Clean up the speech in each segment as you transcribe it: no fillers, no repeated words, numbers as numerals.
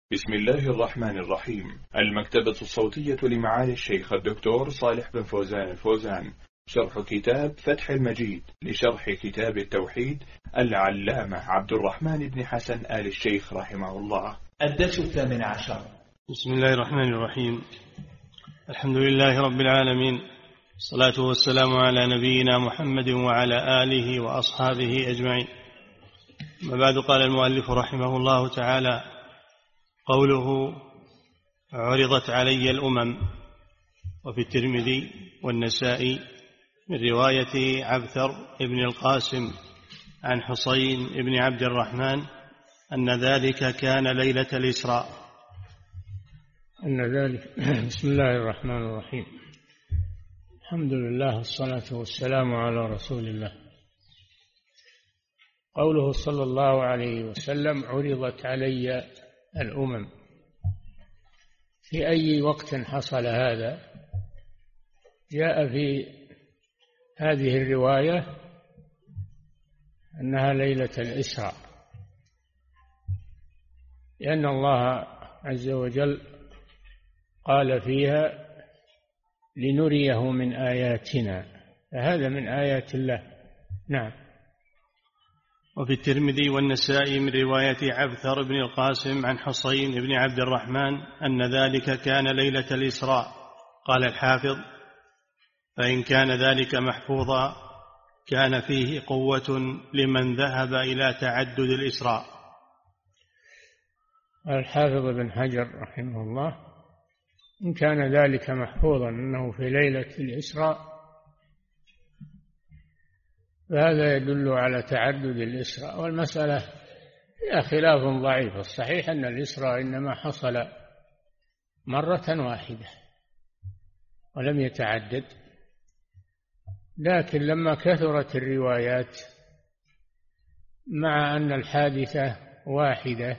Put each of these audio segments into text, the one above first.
بسم الله الرحمن الرحيم. المكتبة الصوتية لمعالي الشيخ الدكتور صالح بن فوزان الفوزان، شرح كتاب فتح المجيد لشرح كتاب التوحيد العلامة عبد الرحمن بن حسن آل الشيخ رحمه الله. الدرس 18. بسم الله الرحمن الرحيم. الحمد لله رب العالمين، الصلاة والسلام على نبينا محمد وعلى آله وأصحابه أجمعين. ما بعد، قال المؤلف رحمه الله تعالى: قوله عرضت علي الأمم. وفي الترمذي والنسائي من رواية عبثر ابن القاسم عن حصين ابن عبد الرحمن أن ذلك كان ليلة الإسراء. بسم الله الرحمن الرحيم. الحمد لله والصلاة والسلام على رسول الله. قوله صلى الله عليه وسلم: عرضت علي الأمم. في أي وقت حصل هذا؟ جاء في هذه الرواية أنها ليلة الإسراء، لأن الله عز وجل قال فيها: لنريه من آياتنا، فهذا من آيات الله. نعم. وفي الترمذي والنسائي من رواية عبثر بن القاسم عن حصين بن عبد الرحمن أن ذلك كان ليلة الإسراء. قال الحافظ: فإن كان ذلك محفوظا كان فيه قوة لمن ذهب إلى تعدد الإسراء. الحافظ بن حجر رحمه الله: إن كان ذلك محفوظا أنه في ليلة الإسراء فهذا يدل على تعدد الإسراء، والمسألة فيها خلاف ضعيف. الصحيح أن الإسراء إنما حصل مرة واحدة ولم يتعدد، لكن لما كثرت الروايات مع أن الحادثة واحدة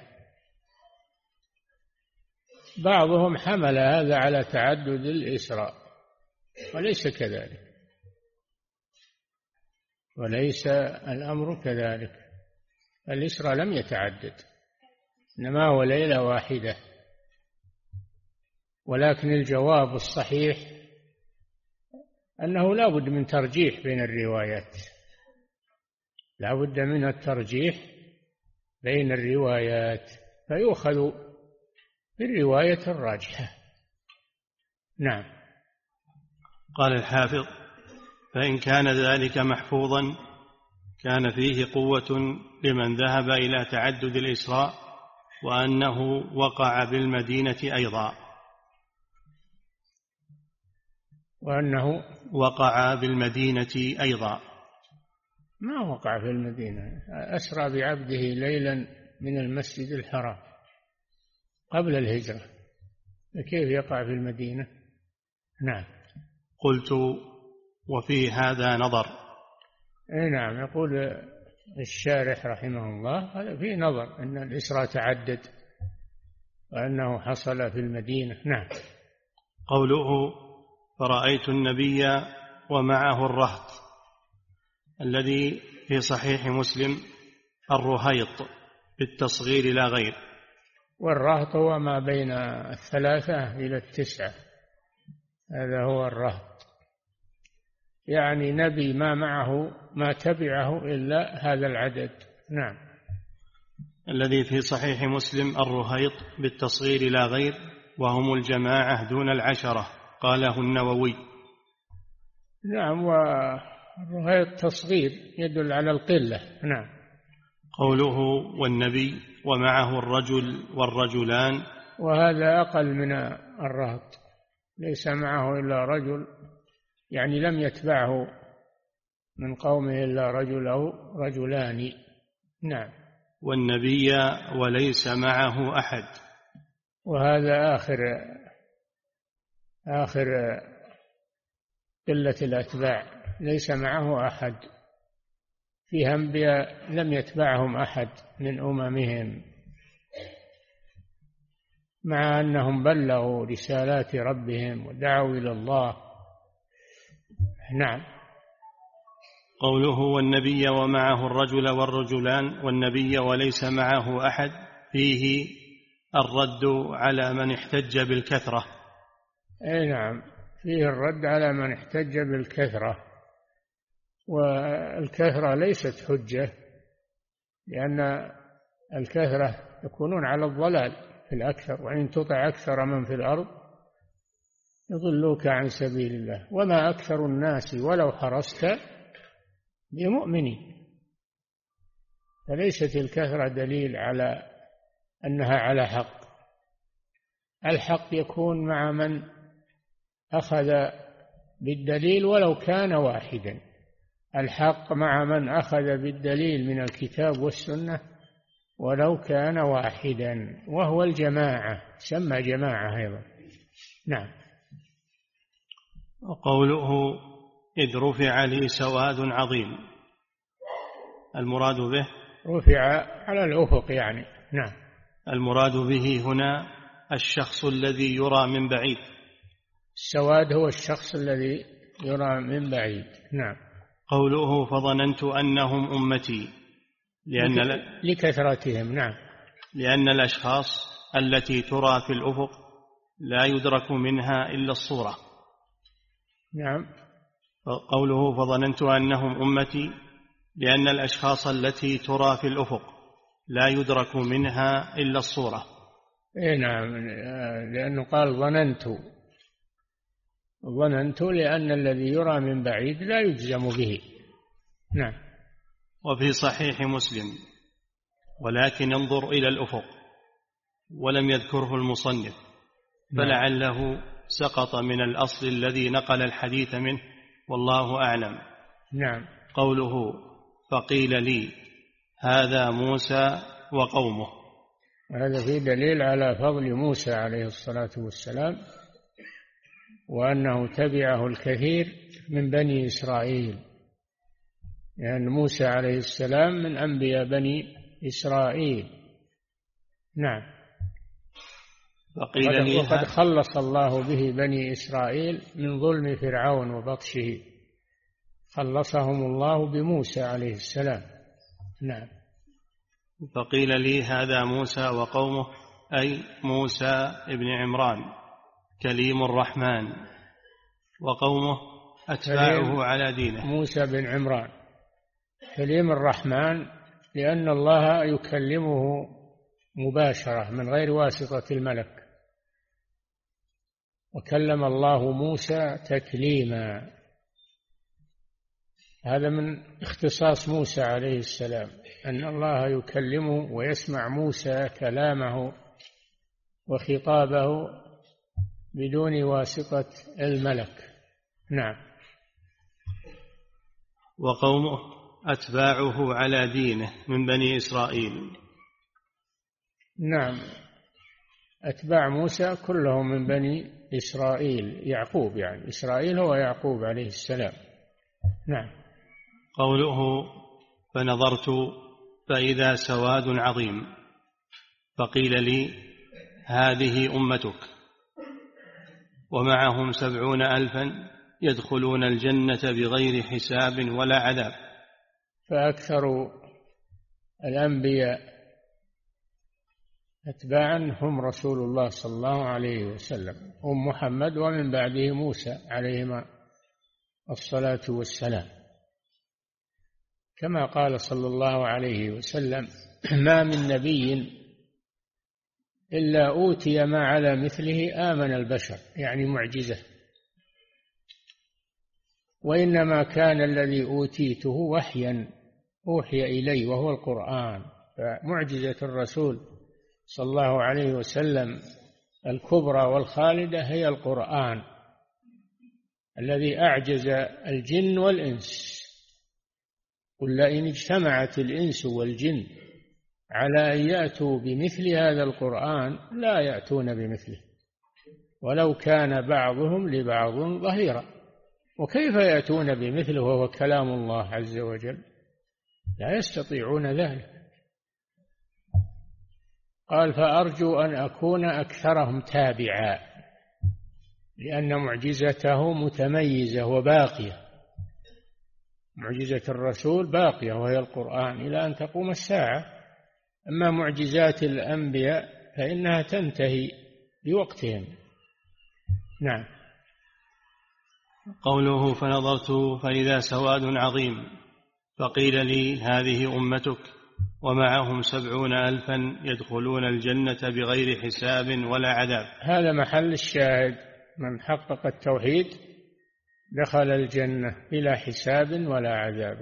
بعضهم حمل هذا على تعدد الإسراء، وليس كذلك، وليس الأمر كذلك. الإسراء لم يتعدد، إنما هو ليلة واحدة. ولكن الجواب الصحيح أنه لا بد من ترجيح بين الروايات، لا بد من الترجيح بين الروايات، فيؤخذ بالرواية الراجحة. نعم. قال الحافظ: فإن كان ذلك محفوظا كان فيه قوة لمن ذهب إلى تعدد الإسراء، وأنه وقع بالمدينة أيضا. وأنه وقع بالمدينة أيضا. ما وقع في المدينة، أسرى بعبده ليلا من المسجد الحرام قبل الهجرة، فكيف يقع في المدينة؟ نعم. قلت: وفي هذا نظر. نعم. يقول الشارح رحمه الله: هذا فيه نظر، أن الإسراء تعدد وأنه حصل في المدينة. نعم. قوله: فرأيت النبي ومعه الرهط، الذي في صحيح مسلم الرهيط بالتصغير لا غير. والرهط هو ما بين 3 إلى 9، هذا هو الرهط، يعني نبي ما معه ما تبعه إلا هذا العدد. نعم. الذي في صحيح مسلم الرهيط بالتصغير لا غير، وهم الجماعة دون 10، قاله النووي. نعم. والرهيط تصغير يدل على القلة. نعم. قوله: والنبي ومعه الرجل والرجلان، وهذا أقل من الرهط، ليس معه إلا رجل، يعني لم يتبعه من قومه إلا رجل أو رجلان. نعم. والنبي وليس معه أحد، وهذا آخر قلة الأتباع، ليس معه أحد. فيه أنبياء لم يتبعهم أحد من أممهم، مع أنهم بلغوا رسالات ربهم ودعوا إلى الله. نعم. قوله: والنبي ومعه الرجل والرجلان، والنبي وليس معه أحد، فيه الرد على من احتج بالكثرة. أي نعم، فيه الرد على من احتج بالكثرة، والكثرة ليست حجة، لأن الكثرة يكونون على الضلال في الأكثر، وإن تطع أكثر من في الأرض يضلوك عن سبيل الله، وما أكثر الناس ولو حرصت بمؤمنين. فليست الكثرة دليل على أنها على حق. الحق يكون مع من أخذ بالدليل ولو كان واحدا. الحق مع من أخذ بالدليل من الكتاب والسنة ولو كان واحدا، وهو الجماعة، سمى جماعة أيضا. نعم. وقوله إذ رفع لي سواد عظيم، المراد به رفع على الأفق يعني. نعم. المراد به هنا الشخص الذي يرى من بعيد. السواد هو الشخص الذي يرى من بعيد. نعم. قوله فظننت أنهم أمتي، لكثرتهم. نعم. لأن الأشخاص التي ترى في الأفق لا يدرك منها إلا الصورة. نعم. قوله فظننت أنهم أمتي لأن الأشخاص التي ترى في الأفق لا يدرك منها إلا الصورة. إيه نعم، لأنه قال ظننت لأن الذي يرى من بعيد لا يجزم به. نعم. وفي صحيح مسلم ولكن انظر إلى الأفق، ولم يذكره المصنف، فلعله سقط من الأصل الذي نقل الحديث منه، والله أعلم. نعم. قوله فقيل لي هذا موسى وقومه، هذا فيه دليل على فضل موسى عليه الصلاة والسلام، وأنه تبعه الكثير من بني إسرائيل، لأن موسى عليه السلام من أنبياء بني إسرائيل. نعم. وقد خلص الله به بني إسرائيل من ظلم فرعون وبطشه، خلصهم الله بموسى عليه السلام. نعم. فقيل لي هذا موسى وقومه، أي موسى ابن عمران كليم الرحمن، وقومه أتباعه على دينه. موسى بن عمران كليم الرحمن لأن الله يكلمه مباشرة من غير واسطة الملك، وكلم الله موسى تكليما. هذا من اختصاص موسى عليه السلام، أن الله يكلمه ويسمع موسى كلامه وخطابه بدون واسطة الملك. نعم. وقومه أتباعه على دينه من بني إسرائيل. نعم، أتباع موسى كلهم من بني إسرائيل، يعقوب يعني، إسرائيل هو يعقوب عليه السلام. نعم. قوله فنظرت فإذا سواد عظيم، فقيل لي هذه أمتك ومعهم 70,000 يدخلون الجنة بغير حساب ولا عذاب. فأكثر الأنبياء أتباعا هم رسول الله صلى الله عليه وسلم، هم محمد ومن بعده موسى عليهما الصلاة والسلام، كما قال صلى الله عليه وسلم ما من نبي إلا أوتي ما على مثله آمن البشر، يعني معجزة، وإنما كان الذي أوتيته وحيا أوحي إلي وهو القرآن. فمعجزة الرسول صلى الله عليه وسلم الكبرى والخالدة هي القرآن الذي أعجز الجن والإنس. قل لئن اجتمعت الإنس والجن على أن يأتوا بمثل هذا القرآن لا يأتون بمثله ولو كان بعضهم لبعض ظهيرا. وكيف يأتون بمثله وهو كلام الله عز وجل؟ لا يستطيعون ذلك. قال فأرجو أن أكون أكثرهم تابعا، لأن معجزته متميزة وباقية. معجزة الرسول باقية وهي القرآن إلى أن تقوم الساعة. أما معجزات الأنبياء فإنها تنتهي بوقتهم. نعم. قوله فنظرت فإذا سواد عظيم فقيل لي هذه أمتك ومعهم 70,000 يدخلون الجنة بغير حساب ولا عذاب. هذا محل الشاهد، من حقق التوحيد دخل الجنة بلا حساب ولا عذاب.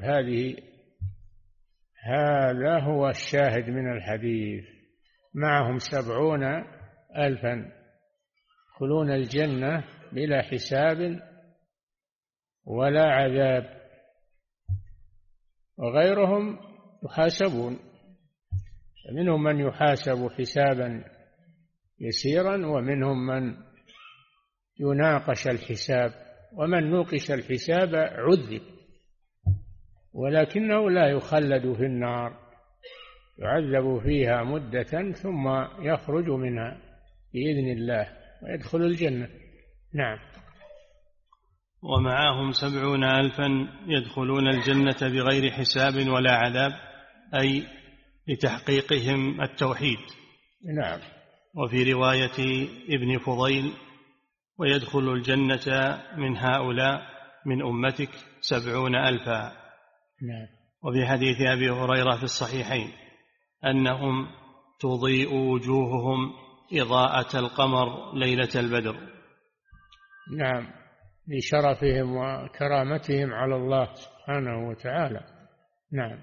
هذا هو الشاهد من الحديث، معهم 70,000 يدخلون الجنة بلا حساب ولا عذاب، وغيرهم يحاسبون، منهم من يحاسب حسابا يسيرا ومنهم من يناقش الحساب، ومن نوقش الحساب عذب، ولكنه لا يخلد في النار، يعذب فيها مدة ثم يخرج منها بإذن الله ويدخل الجنة. نعم. ومعهم 70,000 يدخلون الجنة بغير حساب ولا عذاب، أي لتحقيقهم التوحيد. نعم. وفي رواية ابن فضيل ويدخل الجنة من هؤلاء من أمتك 70,000. نعم. وفي حديث أبي هريرة في الصحيحين أنهم تضيء وجوههم إضاءة القمر ليلة البدر. نعم، لشرفهم وكرامتهم على الله سبحانه وتعالى. نعم.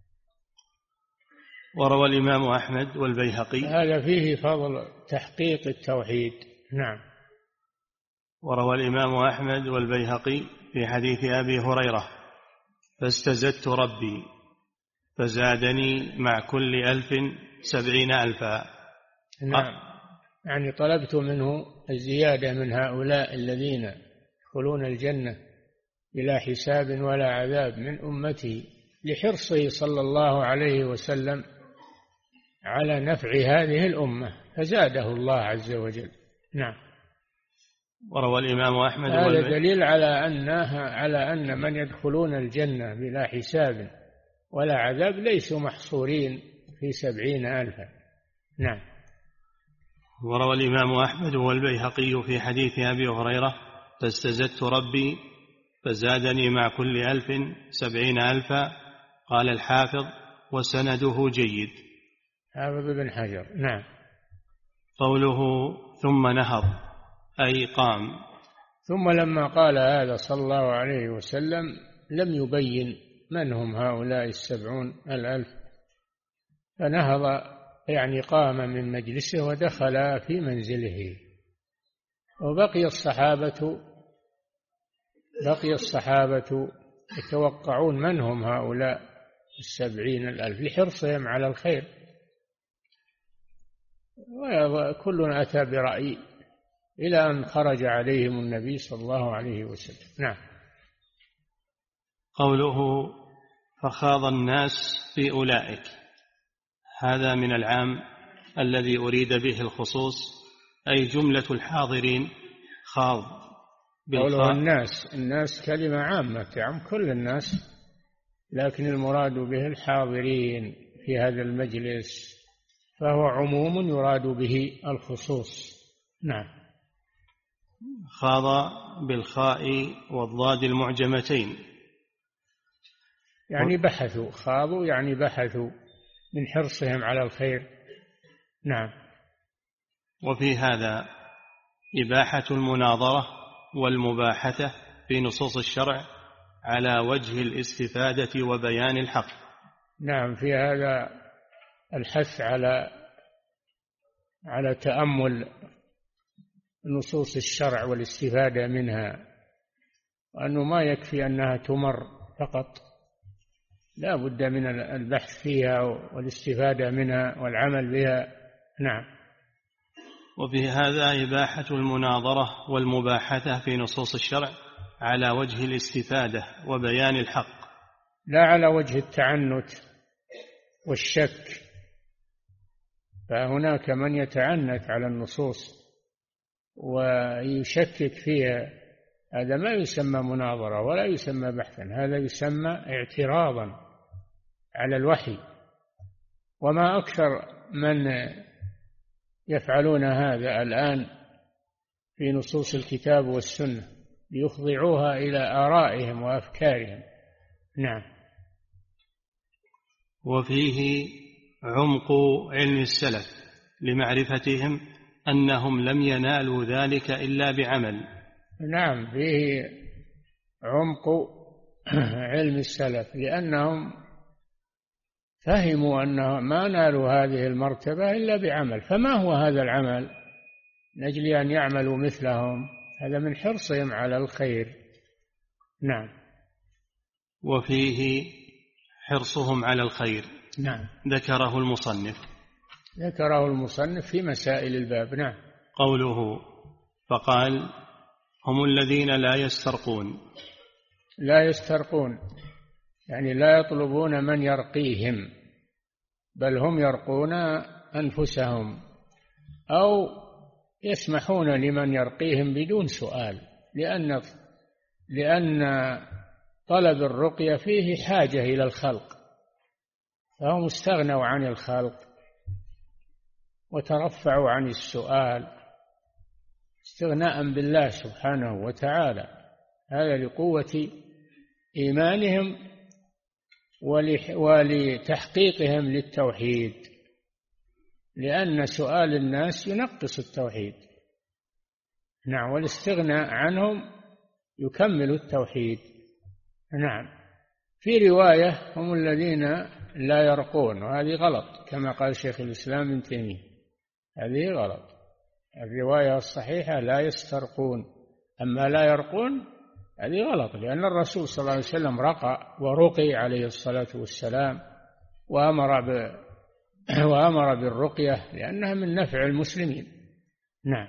وروى الإمام أحمد والبيهقي، هذا فيه فضل تحقيق التوحيد. نعم. وروى الإمام أحمد والبيهقي في حديث أبي هريرة فاستزدت ربي فزادني مع كل 1000 70,000. نعم، يعني طلبت منه الزيادة من هؤلاء الذين يدخلون الجنة بلا حساب ولا عذاب من أمته، لحرصه صلى الله عليه وسلم على نفع هذه الأمة، فزاده الله عز وجل. نعم. وروى الإمام أحمد هذا دليل على أن من يدخلون الجنة بلا حساب ولا عذاب ليسوا محصورين في 70,000. نعم. وروى الإمام أحمد والبيهقي في حديث أبي هريرة فاستزدت ربي فزادني مع كل 1000 70,000. قال الحافظ وسنده جيد. حافظ بن حجر. نعم. قوله ثم نهض أي قام. ثم لما قال هذا صلى الله عليه وسلم لم يبين من هم هؤلاء 70,000، فنهض يعني قام من مجلسه ودخل في منزله، وبقي الصحابة يتوقعون من هم هؤلاء 70,000 لحرصهم على الخير، وكل أتى برأي إلى أن خرج عليهم النبي صلى الله عليه وسلم. نعم. قوله فخاض الناس في أولئك، هذا من العام الذي أريد به الخصوص، أي جملة الحاضرين خاض قوله الناس كلمة عامة تعم كل الناس، لكن المراد به الحاضرين في هذا المجلس، فهو عموم يراد به الخصوص. نعم. خاض بالخاء والضاد المعجمتين، يعني بحثوا، خاضوا يعني بحثوا من حرصهم على الخير. نعم. وفي هذا إباحة المناظرة والمباحثة في نصوص الشرع على وجه الاستفادة وبيان الحق. نعم، في هذا الحث على تأمل نصوص الشرع والاستفادة منها، وأنه ما يكفي أنها تمر فقط، لا بد من البحث فيها والاستفادة منها والعمل بها. نعم. وفي هذا إباحة المناظرة والمباحثة في نصوص الشرع على وجه الاستفادة وبيان الحق، لا على وجه التعنت والشك، فهناك من يتعنت على النصوص ويشكك فيها، هذا ما يسمى مناظرة ولا يسمى بحثا، هذا يسمى اعتراضا على الوحي. وما أكثر من يفعلون هذا الآن في نصوص الكتاب والسنة ليخضعوها إلى آرائهم وأفكارهم. نعم. وفيه عمق علم السلف لمعرفتهم أنهم لم ينالوا ذلك إلا بعمل. نعم، فيه عمق علم السلف لأنهم فهموا أنهم ما نالوا هذه المرتبة إلا بعمل. فما هو هذا العمل؟ نجل أن يعملوا مثلهم، هذا من حرصهم على الخير. نعم. وفيه حرصهم على الخير. نعم. ذكره المصنف في مسائل الباب. نعم. قوله فقال هم الذين لا يسترقون يعني لا يطلبون من يرقيهم، بل هم يرقون أنفسهم أو يسمحون لمن يرقيهم بدون سؤال، لأن طلب الرقية فيه حاجة إلى الخلق، فهم استغنوا عن الخلق وترفعوا عن السؤال استغناء بالله سبحانه وتعالى. هذا لقوة إيمانهم ولتحقيقهم للتوحيد، لأن سؤال الناس ينقص التوحيد. نعم. والاستغناء عنهم يكمل التوحيد. نعم. في رواية هم الذين لا يرقون، وهذه غلط كما قال شيخ الإسلام ابن تيمية، هذه غلط. الرواية الصحيحة لا يسترقون، أما لا يرقون هذه غلط، لأن الرسول صلى الله عليه وسلم رقى ورقي عليه الصلاة والسلام، وأمر بالرقية لأنها من نفع المسلمين. نعم.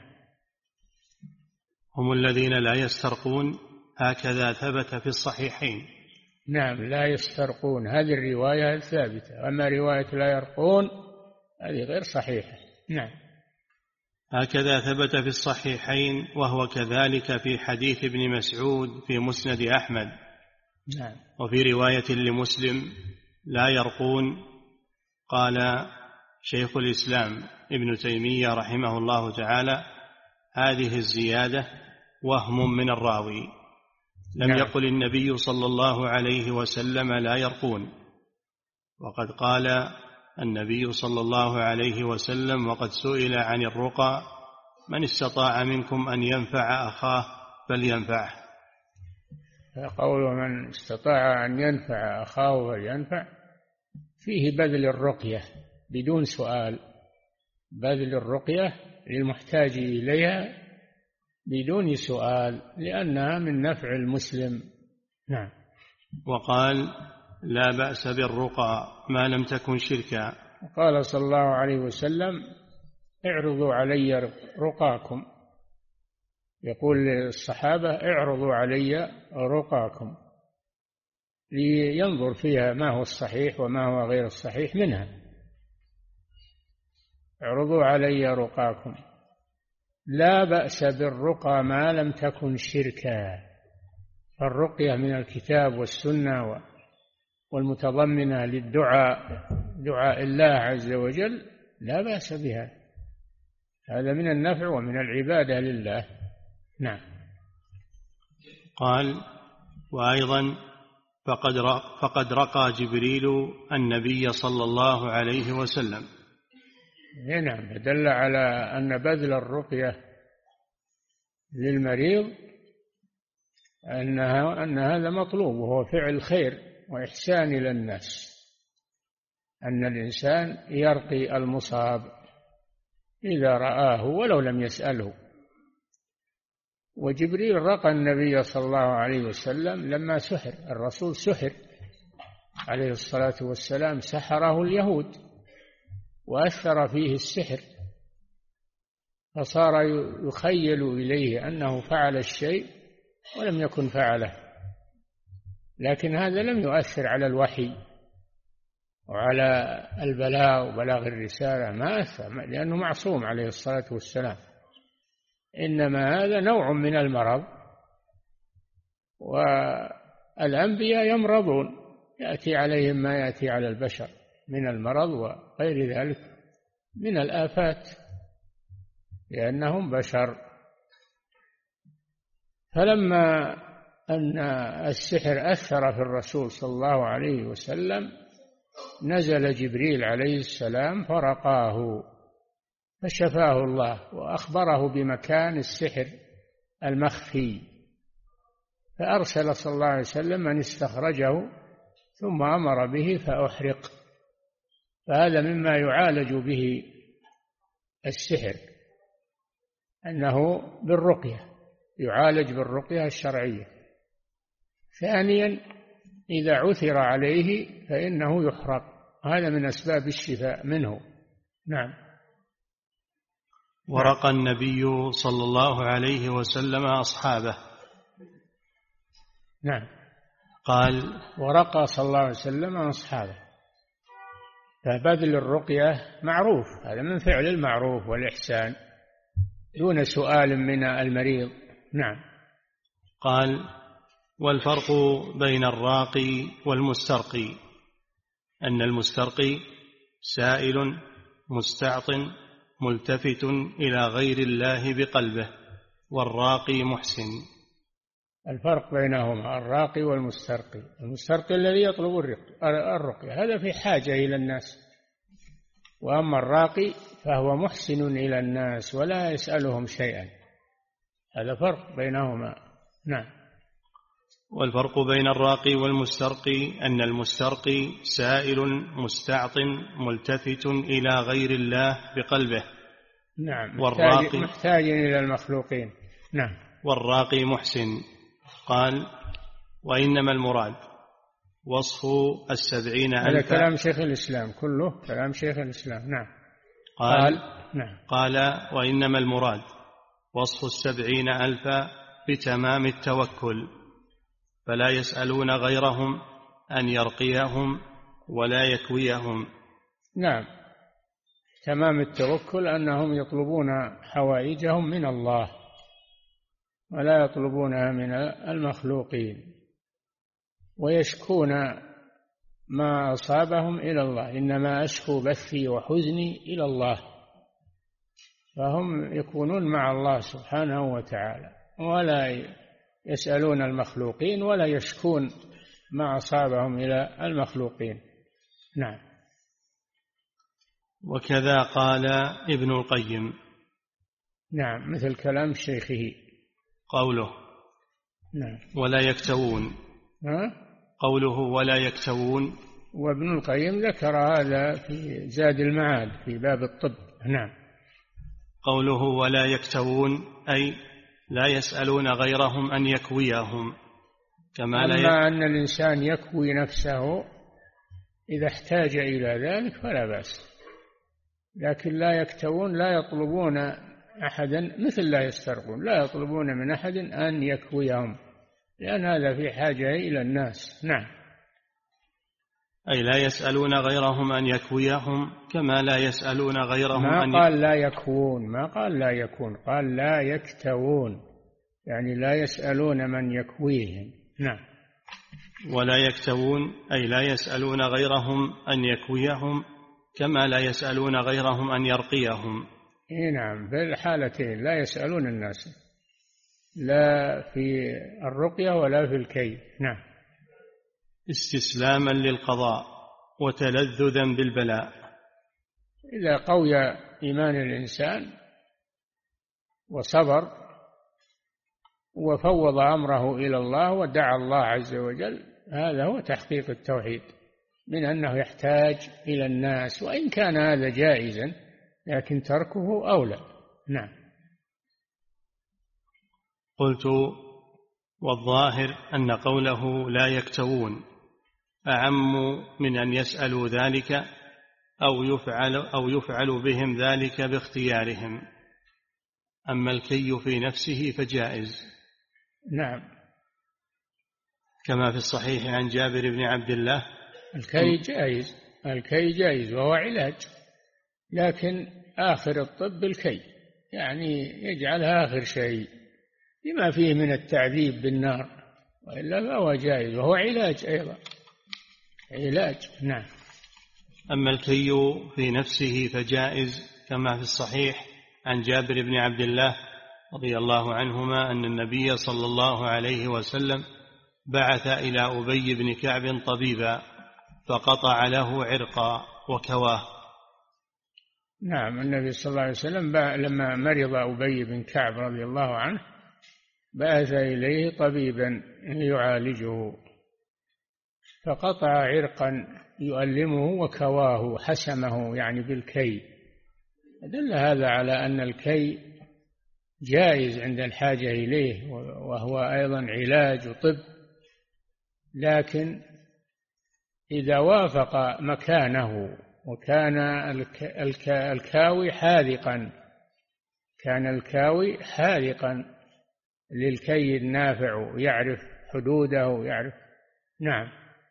هم الذين لا يسترقون هكذا ثبت في الصحيحين. نعم، لا يسترقون هذه الرواية الثابتة، أما رواية لا يرقون هذه غير صحيحة. نعم. هكذا ثبت في الصحيحين، وهو كذلك في حديث ابن مسعود في مسند أحمد. نعم. وفي رواية لمسلم لا يرقون. قال شيخ الإسلام ابن تيمية رحمه الله تعالى هذه الزيادة وهم من الراوي، لم يقل النبي صلى الله عليه وسلم لا يرقون، وقد قال النبي صلى الله عليه وسلم وقد سئل عن الرقى من استطاع منكم أن ينفع أخاه فلينفعه. قول من استطاع أن ينفع أخاه فلينفع فيه بذل الرقية بدون سؤال، بذل الرقية للمحتاج إليها بدون سؤال، لأنها من نفع المسلم. نعم. وقال لا بأس بالرقى ما لم تكن شركا. قال صلى الله عليه وسلم اعرضوا علي رقاكم، يقول للصحابة اعرضوا علي رقاكم لينظر فيها ما هو الصحيح وما هو غير الصحيح منها. اعرضوا علي رقاكم لا بأس بالرقى ما لم تكن شركا. فالرقية من الكتاب والسنة والمتضمنة للدعاء، دعاء الله عز وجل، لا بأس بها، هذا من النفع ومن العبادة لله. نعم. قال وأيضا فقد رقى جبريل النبي صلى الله عليه وسلم. نعم، دل على أن بذل الرقية للمريض أن هذا مطلوب، وهو فعل خير وإحسان إلى الناس، أن الإنسان يرقي المصاب إذا رآه ولو لم يسأله. وجبريل رقى النبي صلى الله عليه وسلم لما سحر، الرسول سحر عليه الصلاة والسلام، سحره اليهود وأثر فيه السحر، فصار يخيل إليه أنه فعل الشيء ولم يكن فعله، لكن هذا لم يؤثر على الوحي وعلى البلاغ وبلاغ الرسالة، ما أثر، لأنه معصوم عليه الصلاة والسلام. إنما هذا نوع من المرض، والأنبياء يمرضون، يأتي عليهم ما يأتي على البشر من المرض وغير ذلك من الآفات. لأنهم بشر. فلما أن السحر أثر في الرسول صلى الله عليه وسلم نزل جبريل عليه السلام فرقاه، فشفاه الله وأخبره بمكان السحر المخفي، فأرسل صلى الله عليه وسلم من استخرجه ثم أمر به فأحرق. فهذا مما يعالج به السحر، أنه بالرقية، يعالج بالرقية الشرعية. ثانيا إذا عثر عليه فإنه يحرق، هذا من أسباب الشفاء منه. نعم. ورقى النبي صلى الله عليه وسلم أصحابه. نعم. قال ورقى صلى الله عليه وسلم أصحابه، فبذل الرقية معروف، هذا من فعل المعروف والإحسان دون سؤال من المريض. نعم. قال والفرق بين الراقي والمسترقي أن المسترقي سائل مستعط ملتفت إلى غير الله بقلبه، والراقي محسن. الفرق بينهما الراقي والمسترقي: المسترقي الذي يطلب الرقية هذا في حاجة إلى الناس، وأما الراقي فهو محسن إلى الناس ولا يسألهم شيئا، هذا فرق بينهما. نعم. والفرق بين الراقي والمسترقي أن المسترقي سائل مستعط ملتفت إلى غير الله بقلبه. نعم. والراقي محتاج إلى المخلوقين. نعم. والراقي محسن. قال وإنما المراد وصف 70,000. هذا كلام شيخ الإسلام، كله كلام شيخ الإسلام. نعم. نعم. قال وإنما المراد وصف 70,000 بتمام التوكل، فلا يسألون غيرهم أن يرقيهم ولا يكويهم. نعم. تمام التوكل أنهم يطلبون حوائجهم من الله ولا يطلبونها من المخلوقين، ويشكون ما أصابهم إلى الله. إنما أشكو بثي وحزني إلى الله، فهم يكونون مع الله سبحانه وتعالى ولا يسألون المخلوقين ولا يشكون ما أصابهم إلى المخلوقين. نعم. وكذا قال ابن القيم. نعم، مثل كلام شيخه قوله نعم ولا يكتوون. قوله ولا يكتوون، وابن القيم ذكر هذا في زاد المعاد في باب الطب. نعم. قوله ولا يكتوون أي لا يسألون غيرهم أن يكويهم، كما أما أن الإنسان يكوي نفسه إذا احتاج إلى ذلك فلا بأس، لكن لا يكتوون، لا يطلبون أحدا، مثل لا يسترقون، لا يطلبون من أحد أن يكويهم، لأن هذا في حاجة إلى الناس. نعم. أي لا يسألون غيرهم أن يكويهم كما لا يسألون غيرهم ما قال لا يكوون، ما قال لا يكون، قال لا يكتوون، يعني لا يسألون من يكويهم. نعم. ولا يكتوون أي لا يسألون غيرهم أن يكويهم كما لا يسألون غيرهم أن يرقيهم. نعم، في الحالتين لا يسألون الناس، لا في الرقية ولا في الكي. نعم. استسلاما للقضاء وتلذذا بالبلاء. إذا قوي إيمان الإنسان وصبر وفوض أمره إلى الله ودعا الله عز وجل، هذا هو تحقيق التوحيد، من أنه يحتاج إلى الناس، وإن كان هذا جائزا لكن تركه أولى. نعم. قلت والظاهر أن قوله لا يكتوون أعم من أن يسألوا ذلك أو يفعل بهم ذلك باختيارهم. أما الكي في نفسه فجائز. نعم. كما في الصحيح عن جابر بن عبد الله. الكي جائز وهو علاج، لكن آخر الطب الكي، يعني يجعلها آخر شيء لما فيه من التعذيب بالنار، وإلا فهو جائز وهو علاج أيضا، علاج. نعم. أما الكي في نفسه فجائز كما في الصحيح عن جابر بن عبد الله رضي الله عنهما أن النبي صلى الله عليه وسلم بعث إلى أبي بن كعب طبيبا فقطع له عرقا وكواه. نعم، النبي صلى الله عليه وسلم لما مرض أبي بن كعب رضي الله عنه بعث إليه طبيبا يعالجه، فقطع عرقا يؤلمه وكواه، حسمه يعني بالكي. دل هذا على أن الكي جائز عند الحاجة إليه، وهو أيضا علاج وطب، لكن إذا وافق مكانه وكان الكاوي حاذقا، كان الكاوي حاذقا للكي النافع ويعرف حدوده ويعرف. نعم.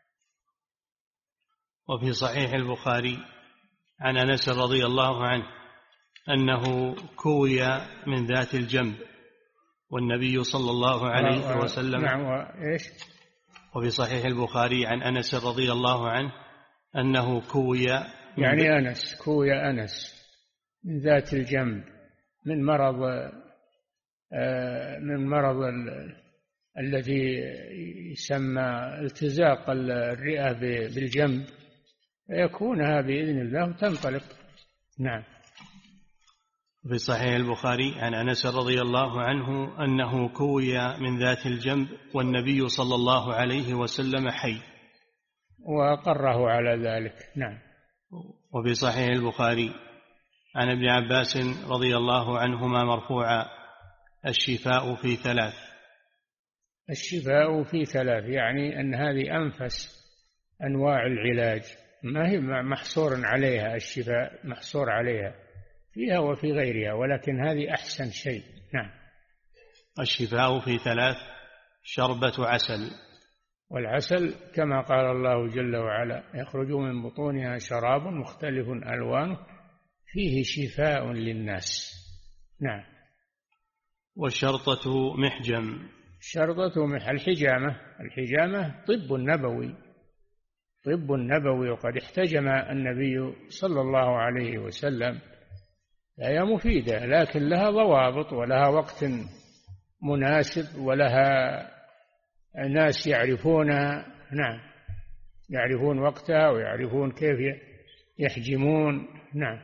وفي صحيح البخاري عن أنس رضي الله عنه أنه كوي من ذات الجنب والنبي صلى الله عليه وسلم. نعم. وإيش؟ وفي صحيح البخاري عن أنس رضي الله عنه أنه كوي يعني أنس كوي أنس من ذات الجنب من مرض الذي يسمى التزاق الرئة بالجنب، يكونها بإذن الله وتنطلق. نعم. في صحيح البخاري عن أنس رضي الله عنه أنه كوي من ذات الجنب والنبي صلى الله عليه وسلم حي، وأقره على ذلك. نعم. وفي صحيح البخاري عن ابن عباس رضي الله عنهما مرفوعا الشفاء في 3. الشفاء في 3 يعني أن هذه أنفس أنواع العلاج، ما هي محصور عليها، الشفاء محصور عليها فيها وفي غيرها، ولكن هذه أحسن شيء. نعم. الشفاء في 3 شربة عسل، والعسل كما قال الله جل وعلا يخرج من بطونها شراب مختلف ألوانه فيه شفاء للناس. نعم. والشرطة محجم، الشرطة الحجامة طب نبوي وقد احتجم النبي صلى الله عليه وسلم، هي مفيدة لكن لها ضوابط ولها وقت مناسب ولها ناس يعرفونها. نعم، يعرفون وقتها ويعرفون كيف يحجمون. نعم.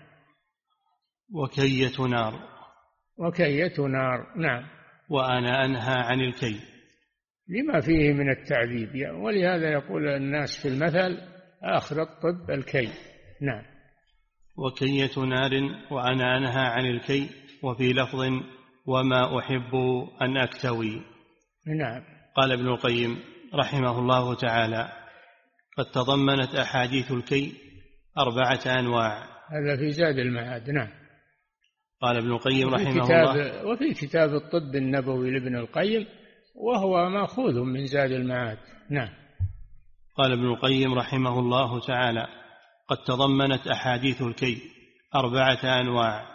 وكية نار. نعم. وأنا أنهى عن الكي لما فيه من التعذيب، ولهذا يقول الناس في المثل آخر الطب الكي. نعم. وكية نار وأنا أنهى عن الكي. وفي لفظ وما أحب أن أكتوي. نعم. قال ابن القيم رحمه الله تعالى قد تضمنت أحاديث الكي 4 أنواع. هذا في زاد المعاد. نعم. قال ابن القيم رحمه الله وفي كتاب الطب النبوي لابن القيم وهو مأخوذ من زاد المعاد. نعم. قال ابن القيم رحمه الله تعالى قد تضمنت أحاديث الكي 4 أنواع،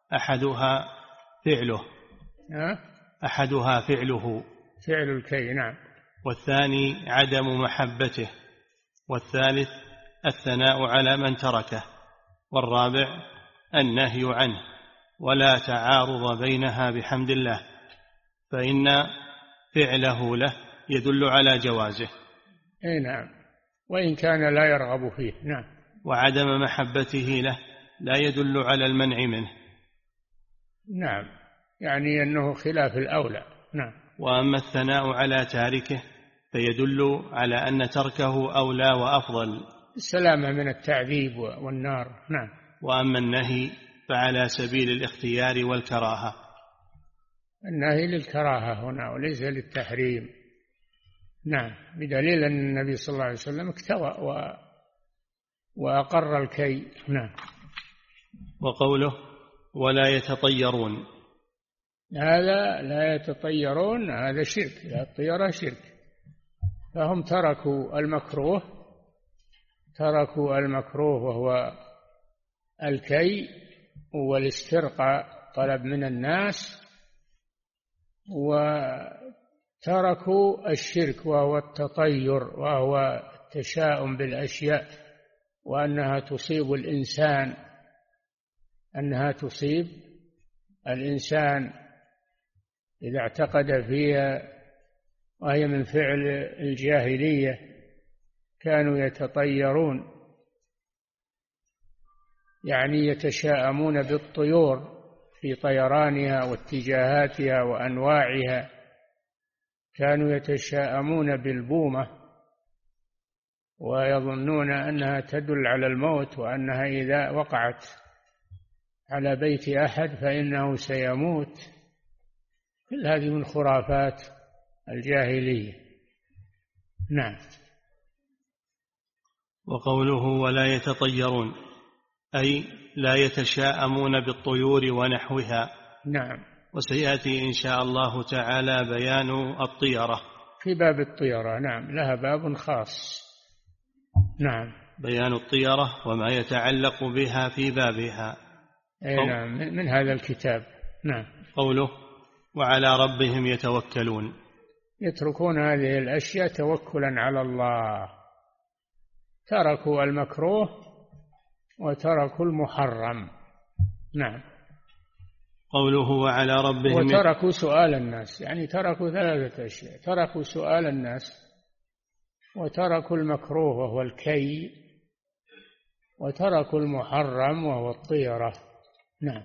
أحدها فعله فعل الكي. نعم. والثاني عدم محبته، والثالث الثناء على من تركه، والرابع النهي عنه، ولا تعارض بينها بحمد الله، فإن فعله له يدل على جوازه. نعم، وإن كان لا يرغب فيه. نعم. وعدم محبته له لا يدل على المنع منه. نعم، يعني أنه خلاف الأولى. نعم. وأما الثناء على تاركه فيدل على أن تركه أولى وأفضل، السلامة من التعذيب والنار. نعم. وأما النهي فعلى سبيل الاختيار والكراهة. النهي للكراهة هنا وليس للتحريم. نعم، بدليل أن النبي صلى الله عليه وسلم اكتوى وأقر الكي. نعم. وقوله ولا يتطيرون، هذا لا يتطيرون هذا شرك، الطيرة شرك، فهم تركوا المكروه وهو الكي والاسترقاء، طلب من الناس، وتركوا الشرك وهو التطير، وهو التشاؤم بالأشياء، وأنها تصيب الإنسان، أنها تصيب الإنسان إذا اعتقد فيها، وهي من فعل الجاهلية، كانوا يتطيرون، يعني يتشاءمون بالطيور في طيرانها واتجاهاتها وأنواعها، كانوا يتشاءمون بالبومة ويظنون أنها تدل على الموت، وأنها إذا وقعت على بيت أحد فإنه سيموت. كل هذه من خرافات الجاهلية. نعم. وقوله ولا يتطيرون أي لا يتشاءمون بالطيور ونحوها. نعم. وسيأتي إن شاء الله تعالى بيان الطيرة في باب الطيرة. نعم، لها باب خاص. نعم، بيان الطيرة وما يتعلق بها في بابها. نعم، من هذا الكتاب. نعم. قوله وعلى ربهم يتوكلون، يتركون هذه الأشياء توكلا على الله، تركوا المكروه وتركوا المحرم. نعم. قوله وعلى ربهم وتركوا سؤال الناس، يعني تركوا ثلاثة أشياء: تركوا سؤال الناس، وتركوا المكروه وهو الكي، وتركوا المحرم وهو الطيرة. نعم.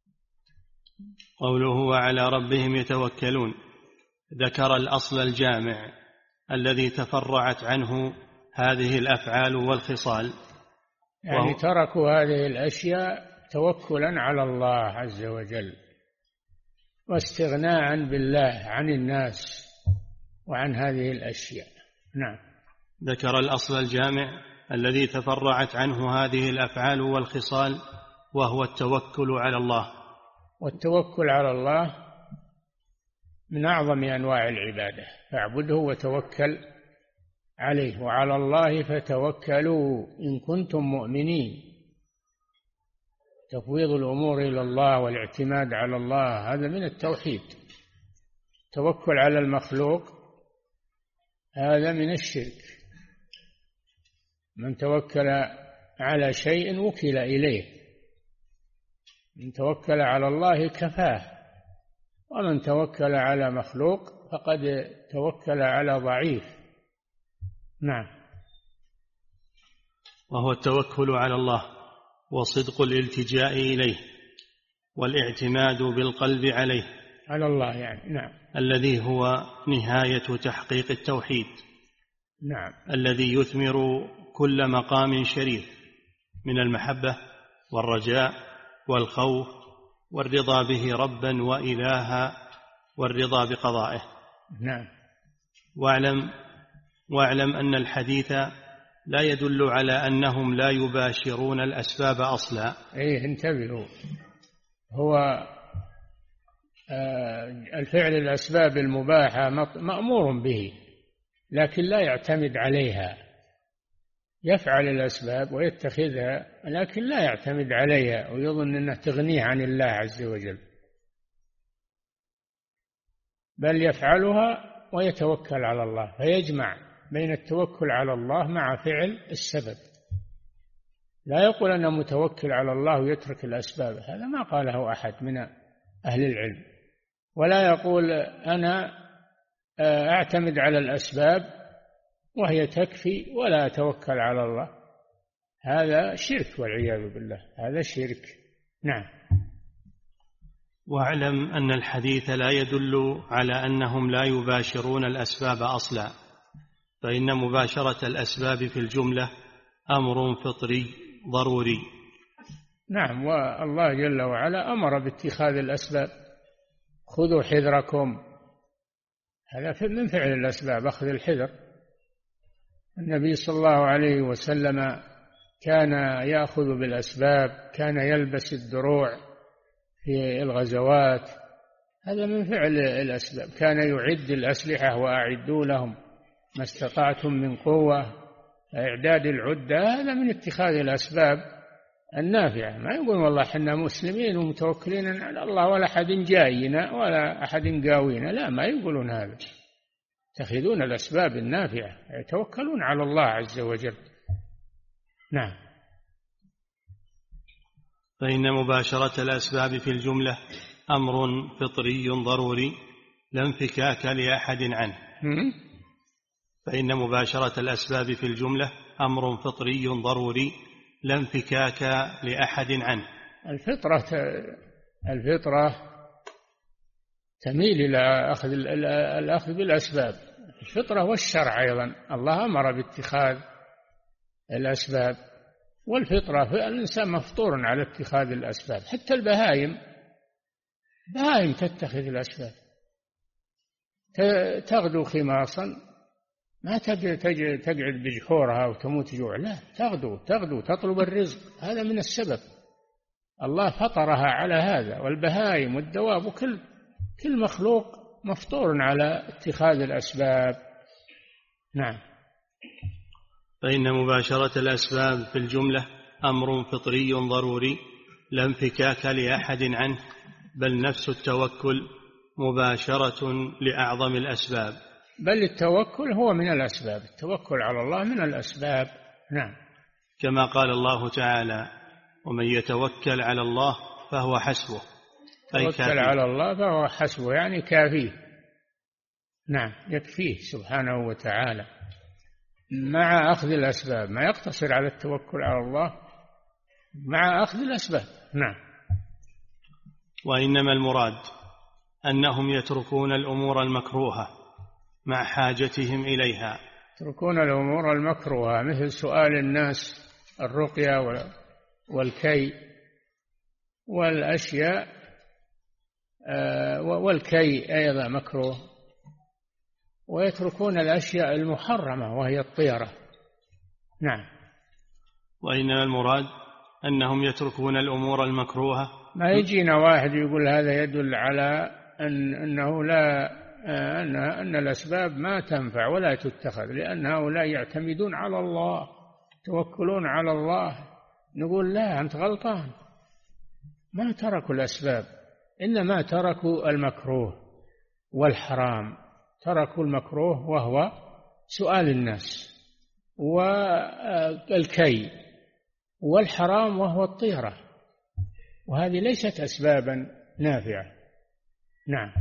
قوله وعلى ربهم يتوكلون ذكر الأصل الجامع الذي تفرعت عنه هذه الأفعال والخصال، يعني تركوا هذه الأشياء توكلا على الله عز وجل، واستغناء بالله عن الناس وعن هذه الأشياء. نعم. ذكر الأصل الجامع الذي تفرعت عنه هذه الأفعال والخصال، وهو التوكل على الله. والتوكل على الله من أعظم أنواع العبادة، فاعبده وتوكل عليه، وعلى الله فتوكلوا إن كنتم مؤمنين. تفويض الأمور إلى الله والاعتماد على الله هذا من التوحيد. التوكل على المخلوق هذا من الشرك. من توكل على شيء وكل إليه، من توكل على الله كفاه، ومن توكل على مخلوق فقد توكل على ضعيف. نعم. وهو التوكل على الله وصدق الالتجاء إليه والاعتماد بالقلب عليه، على الله يعني. نعم. الذي هو نهاية تحقيق التوحيد. نعم. الذي يثمر كل مقام شريف من المحبة والرجاء والخوف والرضا به ربا وإلها والرضا بقضائه. نعم. واعلم أن الحديث لا يدل على أنهم لا يباشرون الأسباب أصلا. انتبهوا، هو الفعل الأسباب المباحة مأمور به، لكن لا يعتمد عليها. يفعل الأسباب ويتخذها، لكن لا يعتمد عليها ويظن أنها تغنيه عن الله عز وجل، بل يفعلها ويتوكل على الله، فيجمع بين التوكل على الله مع فعل السبب. لا يقول أنا متوكل على الله ويترك الأسباب، هذا ما قاله أحد من أهل العلم. ولا يقول أنا أعتمد على الأسباب وهي تكفي ولا أتوكل على الله، هذا شرك والعياذ بالله، هذا شرك. نعم. واعلم أن الحديث لا يدل على أنهم لا يباشرون الأسباب أصلا، فإن مباشرة الأسباب في الجملة أمر فطري ضروري. نعم. والله جل وعلا أمر باتخاذ الأسباب: خذوا حذركم، هذا من فعل الأسباب، أخذ الحذر. النبي صلى الله عليه وسلم كان يأخذ بالأسباب، كان يلبس الدروع في الغزوات، هذا من فعل الأسباب. كان يعد الأسلحة وأعدوا لهم ما استطعتم من قوة، إعداد العدة هذا من اتخاذ الأسباب النافعة. ما يقول والله حنا مسلمين ومتوكلين على الله ولا أحد جاينا ولا أحد قاوينا، لا، ما يقولون هذا. يتخذون الأسباب النافعة، يتوكلون على الله عز وجل. نعم. فإن مباشرة الأسباب في الجملة أمر فطري ضروري لا انفكاك لأحد عنه. فإن مباشرة الأسباب في الجملة أمر فطري ضروري لا انفكاك لأحد عنه. الفطرة تميل إلى الأخذ بالأسباب، الفطرة والشرع أيضا، الله أمر باتخاذ الأسباب، والفطرة الإنسان مفطور على اتخاذ الأسباب. حتى البهائم تتخذ الأسباب، تغدو خماصا، ما تقعد بجحورها وتموت جوع، لا، تغدو تطلب الرزق، هذا من السبب، الله فطرها على هذا. والبهائم والدواب وكل مخلوق مفطور على اتخاذ الأسباب. نعم. فإن مباشرة الأسباب في الجملة أمر فطري ضروري لا انفكاك لأحد عنه، بل نفس التوكل مباشرة لأعظم الأسباب. بل التوكل هو من الأسباب، التوكل على الله من الأسباب. نعم. كما قال الله تعالى: ومن يتوكل على الله فهو حسبه. توكل على الله فهو حسبه، يعني كافيه. نعم، يكفيه سبحانه وتعالى مع أخذ الأسباب، ما يقتصر على التوكل على الله مع أخذ الأسباب. نعم. وإنما المراد أنهم يتركون الأمور المكروهة مع حاجتهم إليها. يتركون الأمور المكروهة مثل سؤال الناس الرقية والكي والأشياء، والكي أيضا مكروه، ويتركون الأشياء المحرمة وهي الطيرة. نعم. وإنما المراد أنهم يتركون الأمور المكروهة. ما يجينا واحد يقول هذا يدل على أنه لا أن الأسباب ما تنفع ولا تتخذ، لأن هؤلاء يعتمدون على الله، يتوكلون على الله. نقول لا، أنت غلطان، ما تركوا الأسباب، إنما تركوا المكروه والحرام. تركوا المكروه وهو سؤال الناس، والكي، والحرام وهو الطيرة، وهذه ليست أسبابا نافعة. نعم.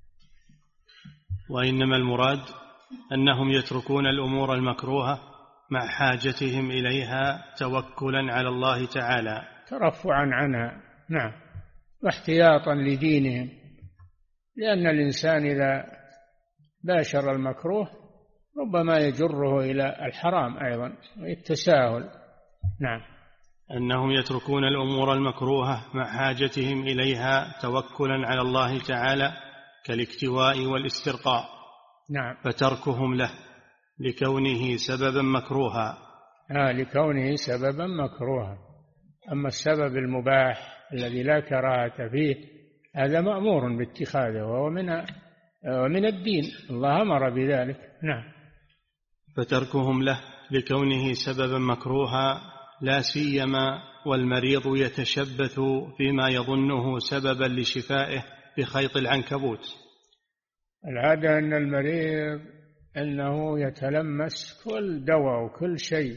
وإنما المراد أنهم يتركون الأمور المكروهة مع حاجتهم إليها توكلا على الله تعالى، ترفعا عنها. نعم. واحتياطا لدينهم، لأن الإنسان إذا باشر المكروه ربما يجره إلى الحرام أيضا والتساهل. نعم. أنهم يتركون الأمور المكروهة مع حاجتهم إليها توكلا على الله تعالى كالاكتواء والاسترقاء. نعم. فتركهم له لكونه سببا مكروها. لكونه سببا مكروها. أما السبب المباح الذي لا كراهة فيه هذا مأمور باتخاذه، وهو من الدين، الله أمر بذلك. نعم. فتركهم له لكونه سببا مكروها، لا سيما والمريض يتشبث فيما يظنه سببا لشفائه بخيط العنكبوت. العادة أن المريض أنه يتلمس كل دواء وكل شيء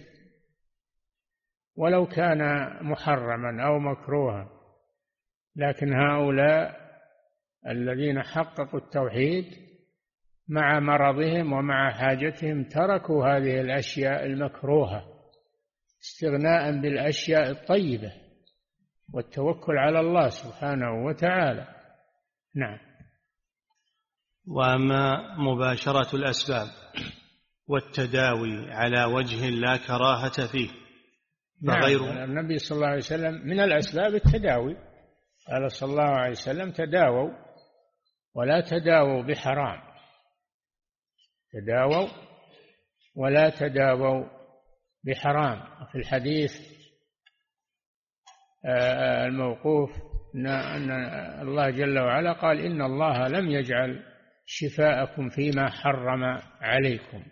ولو كان محرما أو مكروها، لكن هؤلاء الذين حققوا التوحيد مع مرضهم ومع حاجتهم تركوا هذه الأشياء المكروهة استغناء بالأشياء الطيبة والتوكل على الله سبحانه وتعالى. نعم. وأما مباشرة الأسباب والتداوي على وجه لا كراهة فيه فغير. نعم. النبي صلى الله عليه وسلم من الأسباب التداوي، قال صلى الله عليه وسلم: تداووا ولا تداووا بحرام، تداووا ولا تداووا بحرام. في الحديث الموقوف أن الله جل وعلا قال: إن الله لم يجعل شفاءكم فيما حرم عليكم.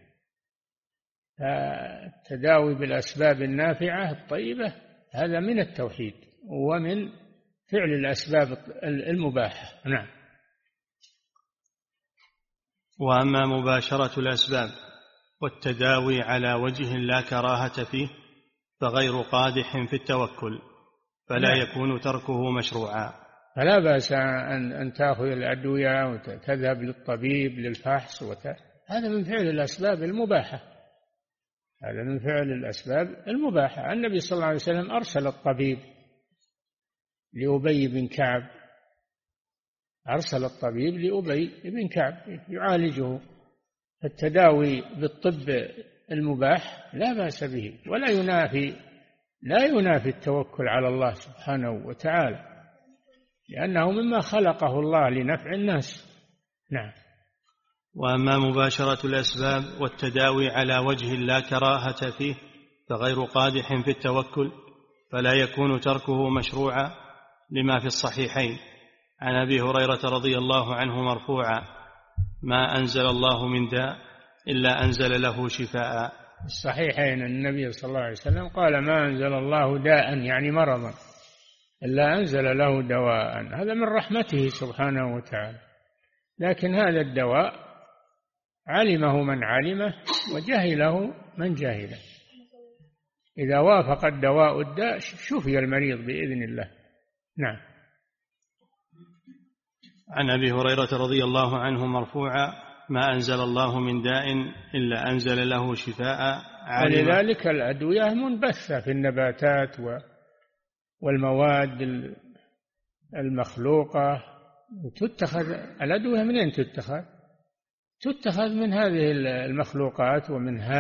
التداوي بالأسباب النافعة الطيبة هذا من التوحيد ومن فعل الأسباب المباحة. نعم. وأما مباشرة الأسباب والتداوي على وجه لا كراهة فيه فغير قادح في التوكل، فلا يكون تركه مشروعا. فلا بأس أن تأخذ الأدوية وتذهب للطبيب للفحص هذا من فعل الأسباب المباحة. هذا من فعل الأسباب المباحة. النبي صلى الله عليه وسلم أرسل الطبيب لأبي بن كعب، أرسل الطبيب لأبي بن كعب يعالجه. التداوي بالطب المباح لا بأس به، لا ينافي التوكل على الله سبحانه وتعالى، لأنه مما خلقه الله لنفع الناس. نعم. وأما مباشرة الأسباب والتداوي على وجه لا كراهة فيه فغير قادح في التوكل، فلا يكون تركه مشروعا لما في الصحيحين عن أبي هريرة رضي الله عنه مرفوعا: ما أنزل الله من داء إلا أنزل له شفاء. الصحيحين النبي صلى الله عليه وسلم قال: ما أنزل الله داء يعني مرضا إلا أنزل له دواء. هذا من رحمته سبحانه وتعالى. لكن هذا الدواء علمه من علمه وجهله من جهله. إذا وافق الدواء الداء شفي المريض بإذن الله. نعم. عن أبي هريرة رضي الله عنه مرفوعا: ما أنزل الله من داء إلا أنزل له شفاء. ولذلك الأدوية منبثة في النباتات والمواد المخلوقة، وتتخذ الأدوية منين تتخذ؟ تتخذ من هذه المخلوقات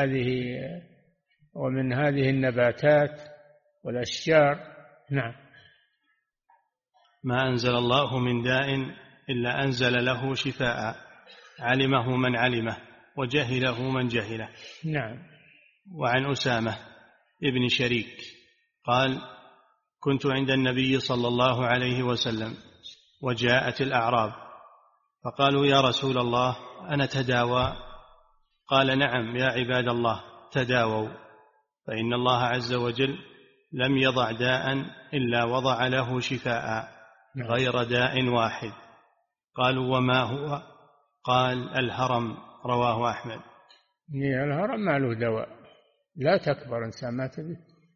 ومن هذه النباتات والأشجار. نعم. ما أنزل الله من داء إلا أنزل له شفاء، علمه من علمه وجهله من جهله. نعم. وعن أسامة ابن شريك قال: كنت عند النبي صلى الله عليه وسلم وجاءت الأعراب فقالوا: يا رسول الله أنا تداوى؟ قال: نعم يا عباد الله، تداووا، فإن الله عز وجل لم يضع داء إلا وضع له شفاء غير داء واحد. قالوا: وما هو؟ قال: الهرم. رواه أحمد. الهرم ما له دواء، لا تكبر إنسان ما تبي،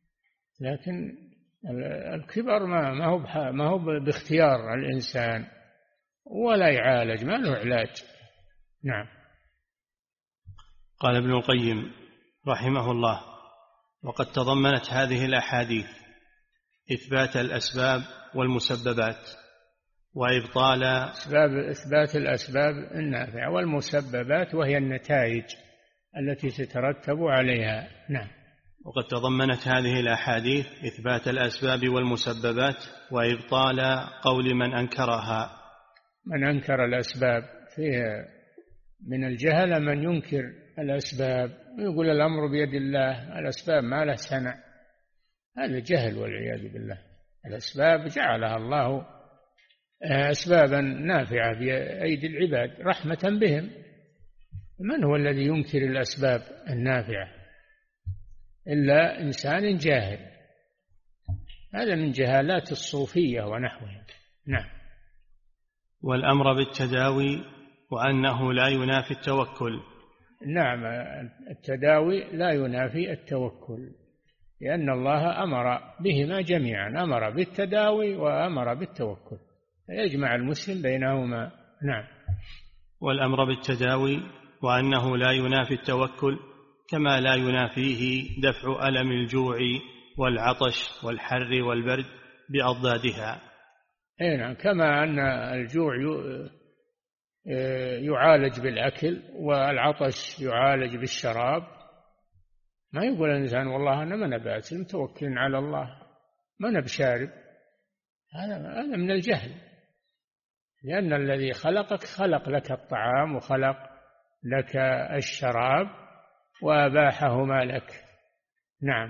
لكن الكبر ما هو باختيار الإنسان ولا يعالج، ما له علاج. نعم. قال ابن القيم رحمه الله: وقد تضمنت هذه الأحاديث إثبات الأسباب والمسببات وإبطال إثبات الأسباب النافعة والمسببات، وهي النتائج التي تترتب عليها. نعم. وقد تضمنت هذه الأحاديث إثبات الأسباب والمسببات وإبطال قول من أنكرها. من أنكر الأسباب فيها من الجهل من ينكر الأسباب ويقول الأمر بيد الله، الأسباب ما له صنع. هذا جهل والعياذ بالله. الأسباب جعلها الله أسبابا نافعة بأيدي العباد رحمة بهم. من هو الذي ينكر الأسباب النافعة إلا إنسان جاهل. هذا من جهالات الصوفية ونحوها. نعم. والأمر بالتداوي وأنه لا ينافي التوكل. نعم، التداوي لا ينافي التوكل، لأن الله أمر بهما جميعا، أمر بالتداوي وأمر بالتوكل، فيجمع المسلم بينهما. نعم. والأمر بالتداوي وأنه لا ينافي التوكل كما لا ينافيه دفع ألم الجوع والعطش والحر والبرد بأضدادها. نعم، كما أن الجوع يعالج بالأكل والعطش يعالج بالشراب. ما يقول الإنسان والله أنا ما نبات متوكل على الله ما نبشارب، هذا من الجهل، لأن الذي خلقك خلق لك الطعام وخلق لك الشراب وأباحهما لك. نعم.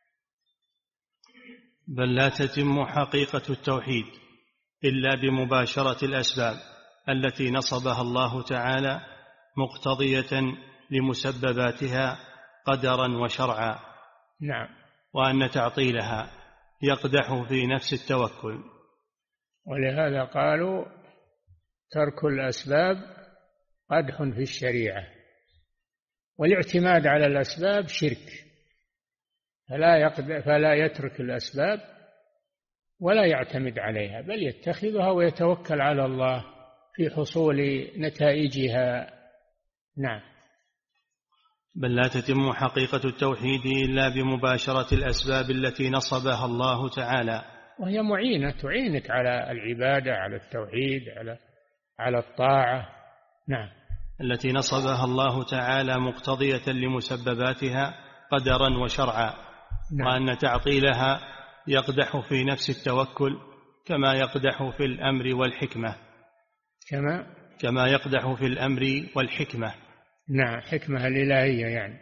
بل لا تتم حقيقة التوحيد إلا بمباشرة الأسباب التي نصبها الله تعالى مقتضية لمسبباتها قدرا وشرعا. نعم. وأن تعطيلها يقدح في نفس التوكل. ولهذا قالوا ترك الأسباب قدح في الشريعة، والاعتماد على الأسباب شرك، فلا يترك الأسباب ولا يعتمد عليها، بل يتخذها ويتوكل على الله في حصول نتائجها. نعم. بل لا تتم حقيقة التوحيد إلا بمباشرة الأسباب التي نصبها الله تعالى، وهي معينة تعينك على العبادة، على التوحيد، على الطاعة. نعم. التي نصبها الله تعالى مقتضية لمسبباتها قدرا وشرعا. نعم. وأن تعطيلها يقدح في نفس التوكل كما يقدح في الأمر والحكمة. كما يقدح في الأمر والحكمة. نعم، حكمة الإلهية يعني.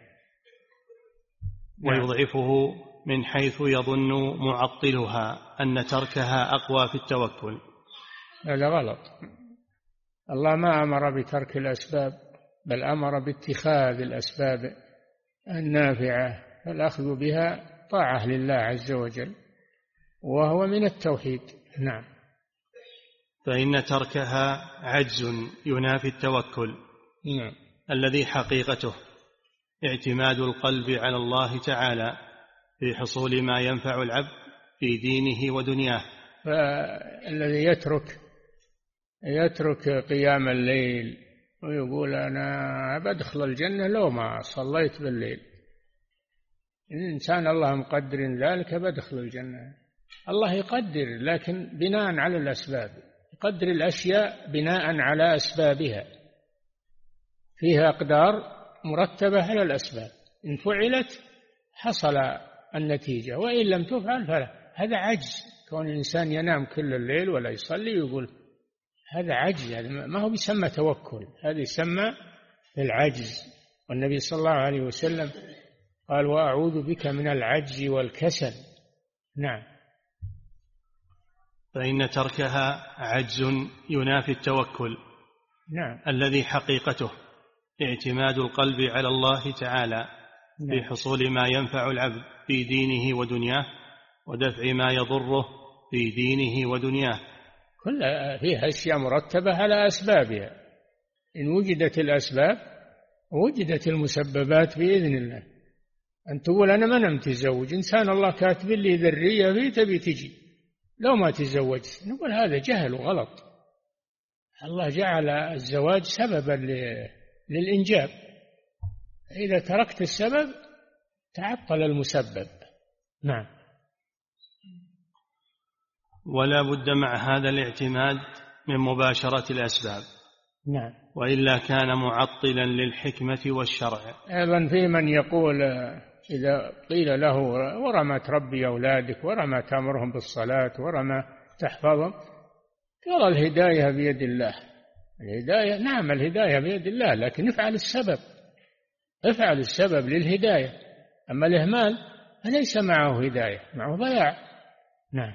ويضعفه من حيث يظن معطلها أن تركها أقوى في التوكل. هذا غلط. الله ما أمر بترك الأسباب، بل أمر باتخاذ الأسباب النافعة، فالأخذ بها طاعة لله عز وجل، وهو من التوحيد. نعم. فإن تركها عجز ينافي التوكل. نعم. الذي حقيقته اعتماد القلب على الله تعالى في حصول ما ينفع العبد في دينه ودنياه. فالذي يترك قيام الليل ويقول أنا بدخل الجنة لو ما صليت بالليل، الإنسان الله مقدر ذلك بدخل الجنة. الله يقدر، لكن بناء على الأسباب، يقدر الأشياء بناء على أسبابها، فيها أقدار مرتبة على الأسباب، إن فعلت حصل النتيجة، وإن لم تفعل فلا. هذا عجز، كون الإنسان ينام كل الليل ولا يصلي ويقول هذا عجز، هذا ما هو بيسمى توكل، هذا يسمى العجز. والنبي صلى الله عليه وسلم قال وأعوذ بك من العجز والكسل. نعم. فإن تركها عجز ينافي التوكل. نعم. الذي حقيقته اعتماد القلب على الله تعالى في حصول ما ينفع العبد في دينه ودنياه، ودفع ما يضره في دينه ودنياه. كلها فيها أشياء مرتبة على أسبابها، إن وجدت الأسباب وجدت المسببات بإذن الله. أن تقول أنا ما متزوج، إنسان الله كاتب لي ذرية في تبي تجي، لو ما تزوجت نقول هذا جهل وغلط. الله جعل الزواج سببا للإنجاب، إذا تركت السبب تعطل المسبب. نعم. ولا بد مع هذا الاعتماد من مباشرة الأسباب. نعم. وإلا كان معطلا للحكمة والشرع. أيضا في من يقول إذا قيل له ورما تربي أولادك، ورما تأمرهم بالصلاة، ورما تحفظهم، قال الهداية بيد الله. الهداية نعم، الهداية بيد الله، لكن افعل السبب للهداية. أما الإهمال فليس معه هداية، معه ضياع. نعم.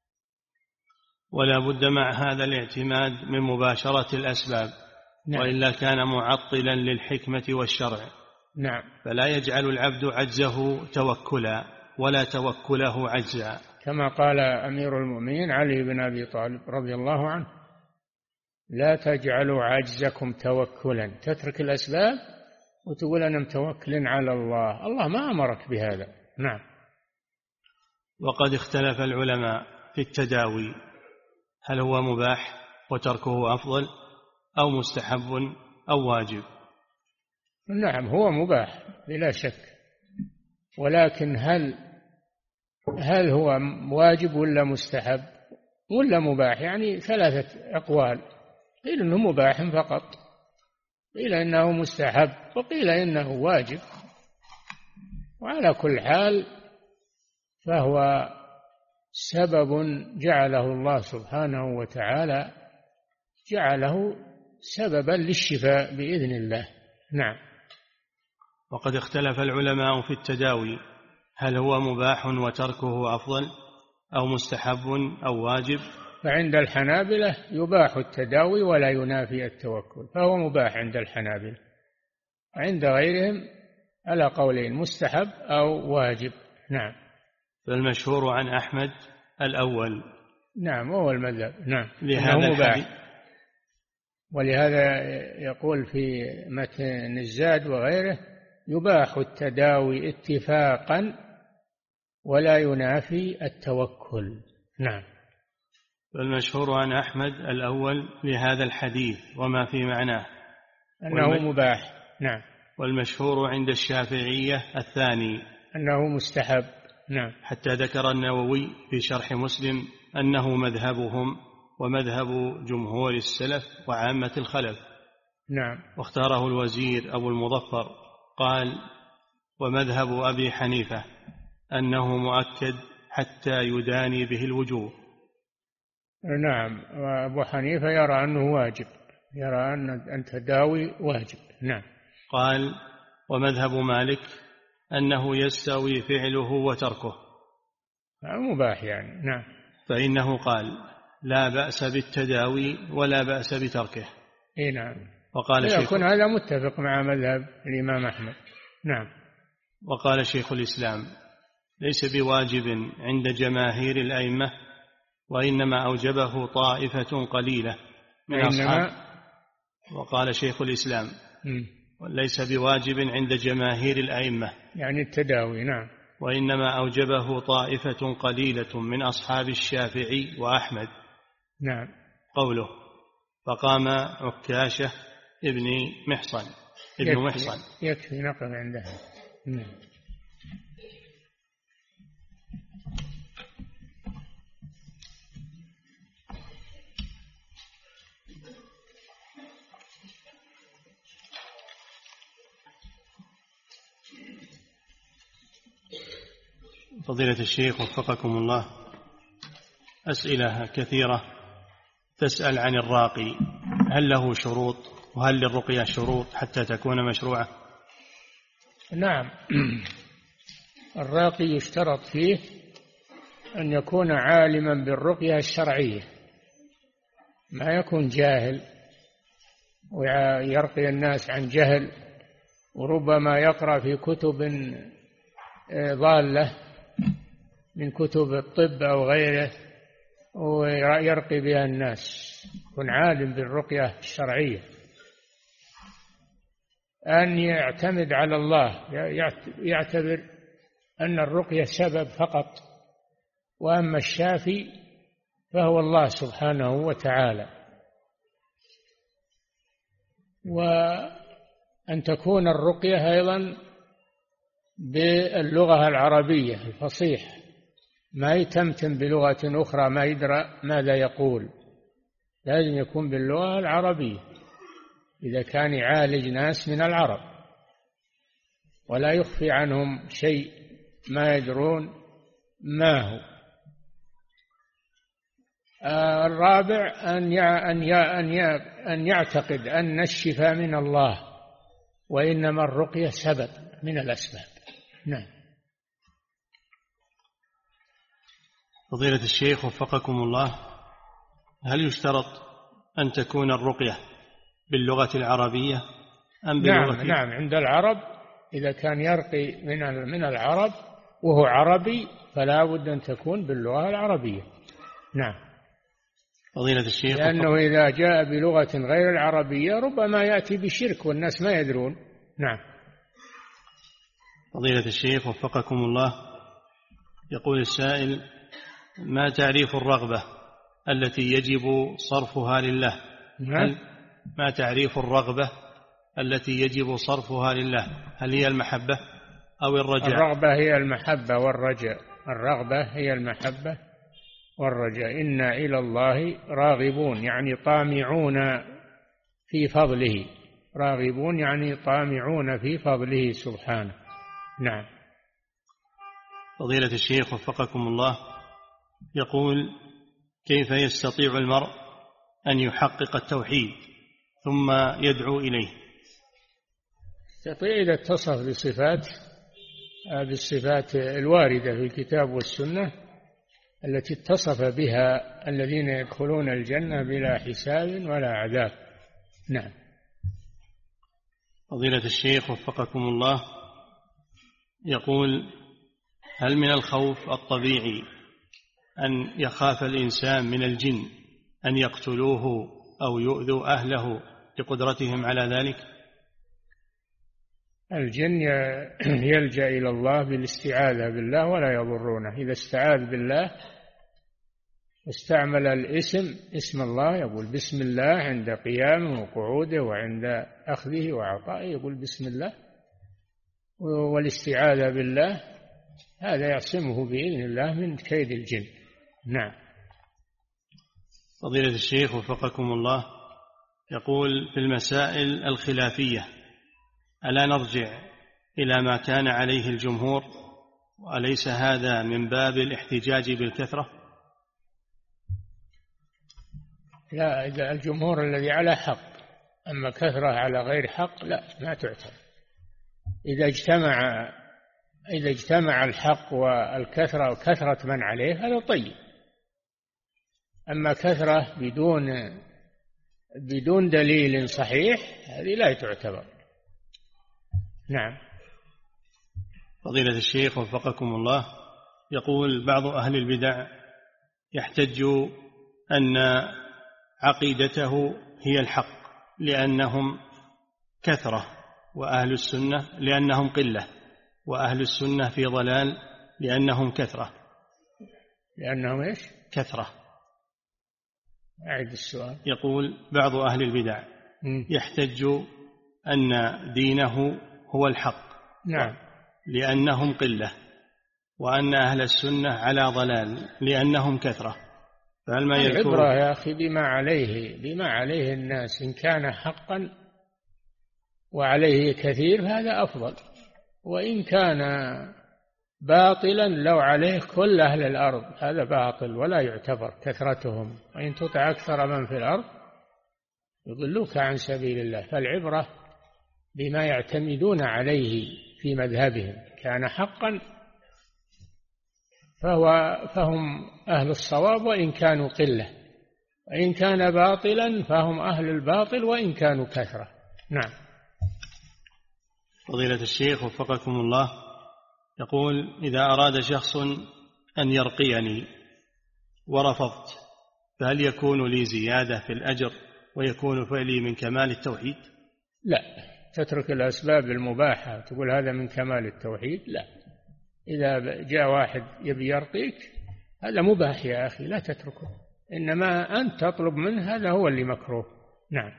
ولا بد مع هذا الاعتماد من مباشرة الأسباب. نعم. وإلا كان معطلا للحكمة والشرع. نعم. فلا يجعل العبد عجزه توكلا ولا توكله عجزا، كما قال أمير المؤمنين علي بن أبي طالب رضي الله عنه لا تجعلوا عجزكم توكلا، تترك الأسباب وتقول أنا متوكل على الله، الله ما أمرك بهذا. نعم. وقد اختلف العلماء في التداوي، هل هو مباح وتركه أفضل أو مستحب أو واجب؟ نعم، هو مباح بلا شك، ولكن هل هو واجب ولا مستحب ولا مباح؟ يعني ثلاثة أقوال، قيل إنه مباح فقط، قيل إنه مستحب، وقيل إنه واجب. وعلى كل حال فهو سبب جعله الله سبحانه وتعالى، جعله سببا للشفاء بإذن الله. نعم. وقد اختلف العلماء في التداوي، هل هو مباح وتركه أفضل أو مستحب أو واجب؟ فعند الحنابلة يباح التداوي ولا ينافي التوكل، فهو مباح عند الحنابلة. عند غيرهم على قولين، مستحب أو واجب. نعم. فالمشهور عن أحمد الأول. نعم، هو المذهب. نعم، لهذا مباح. ولهذا يقول في متن الزاد وغيره يباح التداوي اتفاقا ولا ينافي التوكل. نعم. والمشهور عن أحمد الأول لهذا الحديث وما في معناه أنه مباح. نعم. والمشهور عند الشافعية الثاني أنه مستحب. نعم. حتى ذكر النووي في شرح مسلم أنه مذهبهم ومذهب جمهور السلف وعامة الخلف. نعم. واختاره الوزير أبو المظفر قال: ومذهب أبي حنيفة أنه مؤكد حتى يداني به الوجوه. نعم. وأبو حنيفة يرى أنه واجب، يرى أن تداوي واجب. نعم. قال: ومذهب مالك أنه يستوي فعله وتركه، مباح يعني. نعم. فإنه قال: لا بأس بالتداوي ولا بأس بتركه. نعم. وقال يكون هذا متفق مع مذهب الإمام أحمد. نعم. وقال شيخ الإسلام: ليس بواجب عند جماهير الأئمة، وإنما أوجبه طائفة قليلة من أصحاب. وقال شيخ الإسلام: ليس بواجب عند جماهير الأئمة، يعني التداوي. نعم. وإنما أوجبه طائفة قليلة من أصحاب الشافعي وأحمد. نعم. قوله: فقام عكاشة ابن محصن. يكفي نقل عندها. نعم. فضيلة الشيخ وفقكم الله، أسئلة كثيرة تسأل عن الراقي، هل له شروط؟ وهل للرقية شروط حتى تكون مشروعة؟ نعم. الراقي يشترط فيه أن يكون عالما بالرقية الشرعية، ما يكون جاهل ويرقي الناس عن جهل، وربما يقرأ في كتب ضالة من كتب الطب أو غيره ويرقي بها الناس. يكون عالم بالرقية الشرعية، أن يعتمد على الله، يعتبر أن الرقية سبب فقط، وأما الشافي فهو الله سبحانه وتعالى. وأن تكون الرقية أيضا باللغة العربية الفصيحة، ما يتمتم بلغة أخرى ما يدرى ماذا يقول، لازم يكون باللغة العربية إذا كان يعالج ناس من العرب، ولا يخفي عنهم شيء ما يدرون ما هو. الرابع أن يعتقد أن الشفاء من الله، وإنما الرقية سبب من الأسباب. نعم. فضيلة الشيخ وفقكم الله، هل يشترط أن تكون الرقية باللغة العربية أم باللغة؟ نعم. عند العرب إذا كان يرقي من العرب وهو عربي فلا بد أن تكون باللغة العربية. نعم. فضيلة الشيخ، لأنه إذا جاء بلغة غير العربية ربما يأتي بشرك والناس ما يدرون. نعم. فضيلة الشيخ وفقكم الله، يقول السائل: ما تعريف الرغبة التي يجب صرفها لله؟ ما تعريف الرغبة التي يجب صرفها لله؟ هل هي المحبة أو الرجاء؟ الرغبة هي المحبة والرجاء. الرغبة هي المحبة والرجاء. إنا إلى الله راغبون، يعني طامعون في فضله. راغبون يعني طامعون في فضله سبحانه. نعم. فضيلة الشيخ وفقكم الله، يقول: كيف يستطيع المرء أن يحقق التوحيد ثم يدعو إليه؟ يستطيع إذا اتصف بالصفات الواردة في الكتاب والسنة التي اتصف بها الذين يدخلون الجنة بلا حساب ولا عذاب. نعم. فضيلة الشيخ وفقكم الله، يقول: هل من الخوف الطبيعي أن يخاف الإنسان من الجن أن يقتلوه أو يؤذوا أهله لقدرتهم على ذلك؟ الجن يلجأ إلى الله بالاستعاذة بالله ولا يضرونه. إذا استعاذ بالله واستعمل اسم الله، يقول بسم الله عند قيامه وقعوده وعند أخذه وعطائه، يقول بسم الله، والاستعاذة بالله، هذا يعصمه بإذن الله من كيد الجن. نعم. فضيلة الشيخ وفقكم الله، يقول في المسائل الخلافية ألا نرجع إلى ما كان عليه الجمهور، وأليس هذا من باب الاحتجاج بالكثرة؟ لا، إذا الجمهور الذي على حق، أما كثرة على غير حق لا، ما تعتبر. إذا اجتمع الحق والكثرة وكثرة من عليه هذا طيب، أما كثرة بدون دليل صحيح هذه لا تعتبر. نعم. فضيلة الشيخ وفقكم الله، يقول بعض أهل البدع يحتج أن عقيدته هي الحق لأنهم كثرة، وأهل السنة لأنهم قلة، وأهل السنة في ضلال لأنهم كثرة. لأنهم إيش؟ كثرة. أعد السؤال. يقول بعض أهل البدع يحتج أن دينه هو الحق، نعم، لأنهم قلة، وأن أهل السنة على ضلال لأنهم كثرة، فهل ما يذكر؟ العبرة يا أخي بما عليه الناس، إن كان حقا وعليه كثير هذا أفضل، وإن كان باطلا لو عليه كل أهل الأرض هذا باطل ولا يعتبر كثرتهم، وإن تطع أكثر من في الأرض يضلوك عن سبيل الله. فالعبرة بما يعتمدون عليه في مذهبهم، كان حقا فهم أهل الصواب وإن كانوا قلة، وإن كان باطلا فهم أهل الباطل وإن كانوا كثرة. نعم. فضيلة الشيخ وفقكم الله، يقول إذا أراد شخص أن يرقيني ورفضت، فهل يكون لي زيادة في الأجر ويكون فعلي من كمال التوحيد؟ لا، تترك الأسباب المباحة تقول هذا من كمال التوحيد؟ لا، إذا جاء واحد يبي يرقيك هذا مباح يا أخي، لا تتركه، إنما أنت تطلب منه، هذا هو اللي مكروه. نعم.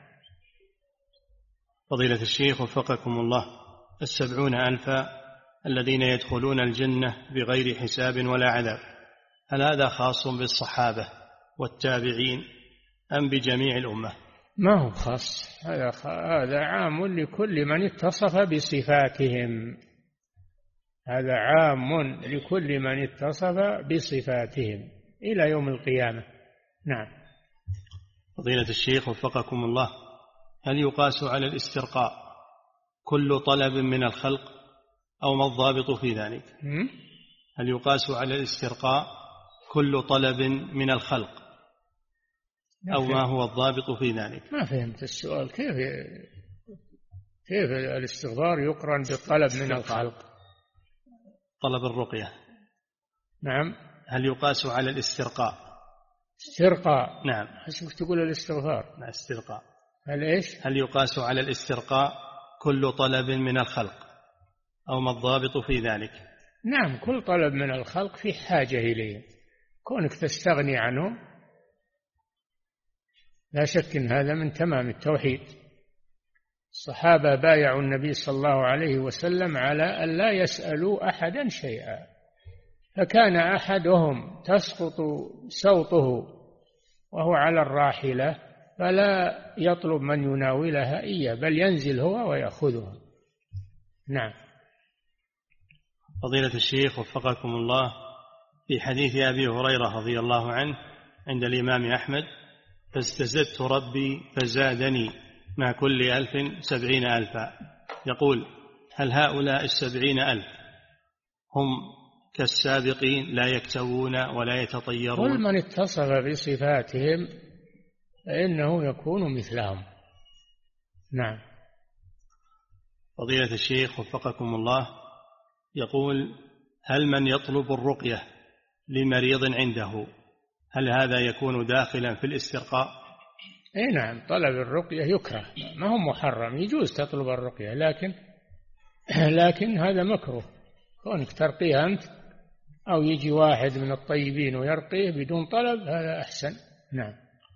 فضيلة الشيخ وفقكم الله، 70,000 الذين يدخلون الجنة بغير حساب ولا عذاب، هل هذا خاص بالصحابة والتابعين أم بجميع الأمة؟ ما هو خاص، هذا عام لكل من اتصف بصفاتهم، هذا عام لكل من اتصف بصفاتهم إلى يوم القيامة. نعم. فضيلة الشيخ وفقكم الله، هل يقاس على الاسترقاء كل طلب من الخلق أو ما الضابط في ذلك؟ هل يقاس على الاسترقاء كل طلب من الخلق أو ما هو الضابط في ذلك؟ ما فهمت السؤال. كيف الاستغفار يقرن بالطلب من الخلق؟ طلب الرقية. نعم. هل يقاس على الاسترقاء؟ استرقاء. نعم. حسبك تقول الاستغفار. لا، استرقاء. هل إيش؟ هل يقاس على الاسترقاء كل طلب من الخلق أو ما الضابط في ذلك؟ نعم، كل طلب من الخلق في حاجة إليه، كونك تستغني عنه لا شك إن هذا من تمام التوحيد. الصحابة بايعوا النبي صلى الله عليه وسلم على أن لا يسألوا أحدا شيئا، فكان أحدهم تسقط سوطه وهو على الراحلة فلا يطلب من يناولها إياه، بل ينزل هو ويأخذها. نعم. فضيلة الشيخ وفقكم الله، في حديث أبي هريرة رضي الله عنه عند الإمام أحمد: فاستزدت ربي فزادني مع كل 1000 70,000. يقول: هل هؤلاء 70,000 هم كالسابقين لا يكتوون ولا يتطيرون؟ كل من اتصف بصفاتهم فإنه يكون مثلهم. نعم. فضيلة الشيخ وفقكم الله، يقول: هل من يطلب الرقية لمريض عنده هل هذا يكون داخلا في الاسترقاء؟ اي نعم، طلب الرقية يكره، ما هو محرم، يجوز تطلب الرقية، لكن هذا مكروه، كونك ترقيها أنت أو يجي واحد من الطيبين ويرقيه بدون طلب، هذا أحسن. نعم.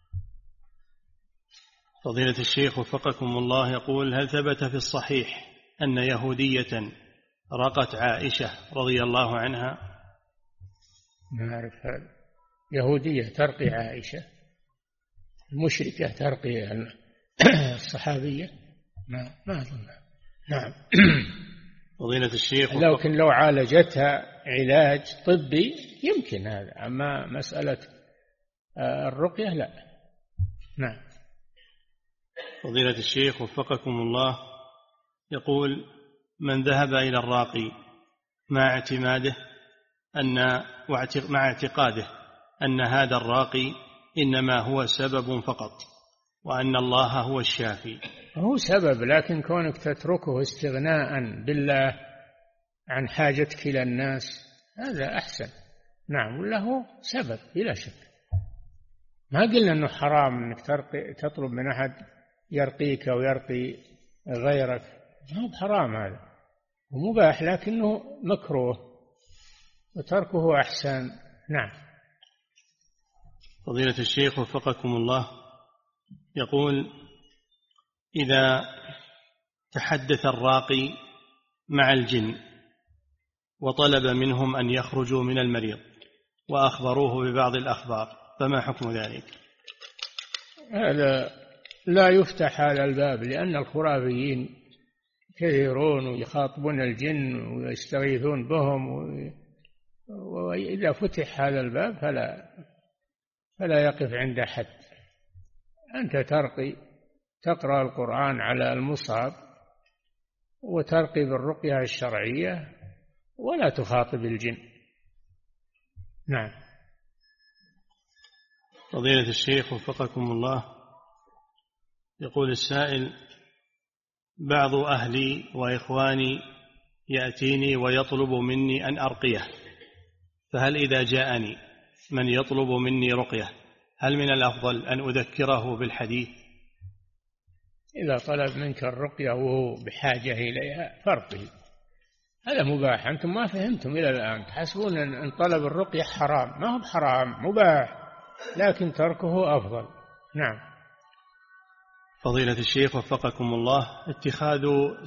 فضيلة الشيخ وفقكم الله يقول: هل ثبت في الصحيح أن يهودية رقت عائشة رضي الله عنها؟ ما أعرف هذا. يهودية ترقي عائشة؟ المشركة ترقي الصحابية؟ ما أظن. نعم. فضيلة الشيخ لكن لو عالجتها علاج طبي يمكن هذا، أما مسألة الرقية لا. نعم. فضيلة الشيخ وفقكم الله يقول: من ذهب إلى الراقي مع اعتقاده أن هذا الراقي إنما هو سبب فقط وأن الله هو الشافي. هو سبب، لكن كونك تتركه استغناء بالله عن حاجتك إلى الناس هذا أحسن. نعم. ولا هو سبب بلا شك. ما قلنا أنه حرام أنك تطلب من أحد يرقيك أو يرقي غيرك، ما هو حرام، هذا ومباح، لكنه مكروه وتركه أحسن. نعم. فضيلة الشيخ وفقكم الله يقول: إذا تحدث الراقي مع الجن وطلب منهم أن يخرجوا من المريض وأخبروه ببعض الأخبار، فما حكم ذلك؟ هذا لا يفتح هذا الباب، لأن الخرافيين كثيرون ويخاطبون الجن ويستغيثون بهم، وإذا فتح هذا الباب فلا يقف عند حد. أنت تقرأ القرآن على المصاب وترقي بالرقية الشرعية ولا تخاطب الجن. نعم. فضيلة الشيخ وفقكم الله يقول السائل: بعض أهلي وإخواني يأتيني ويطلب مني أن أرقيه، فهل إذا جاءني من يطلب مني رقية هل من الأفضل أن أذكره بالحديث؟ إذا طلب منك الرقية وهو بحاجة إليها فارقه، هذا مباح. أنتم ما فهمتم إلى الآن، تحسبون أن طلب الرقية حرام. ما هو حرام، مباح، لكن تركه أفضل. نعم. فضيلة الشيخ وفقكم الله، اتخاذ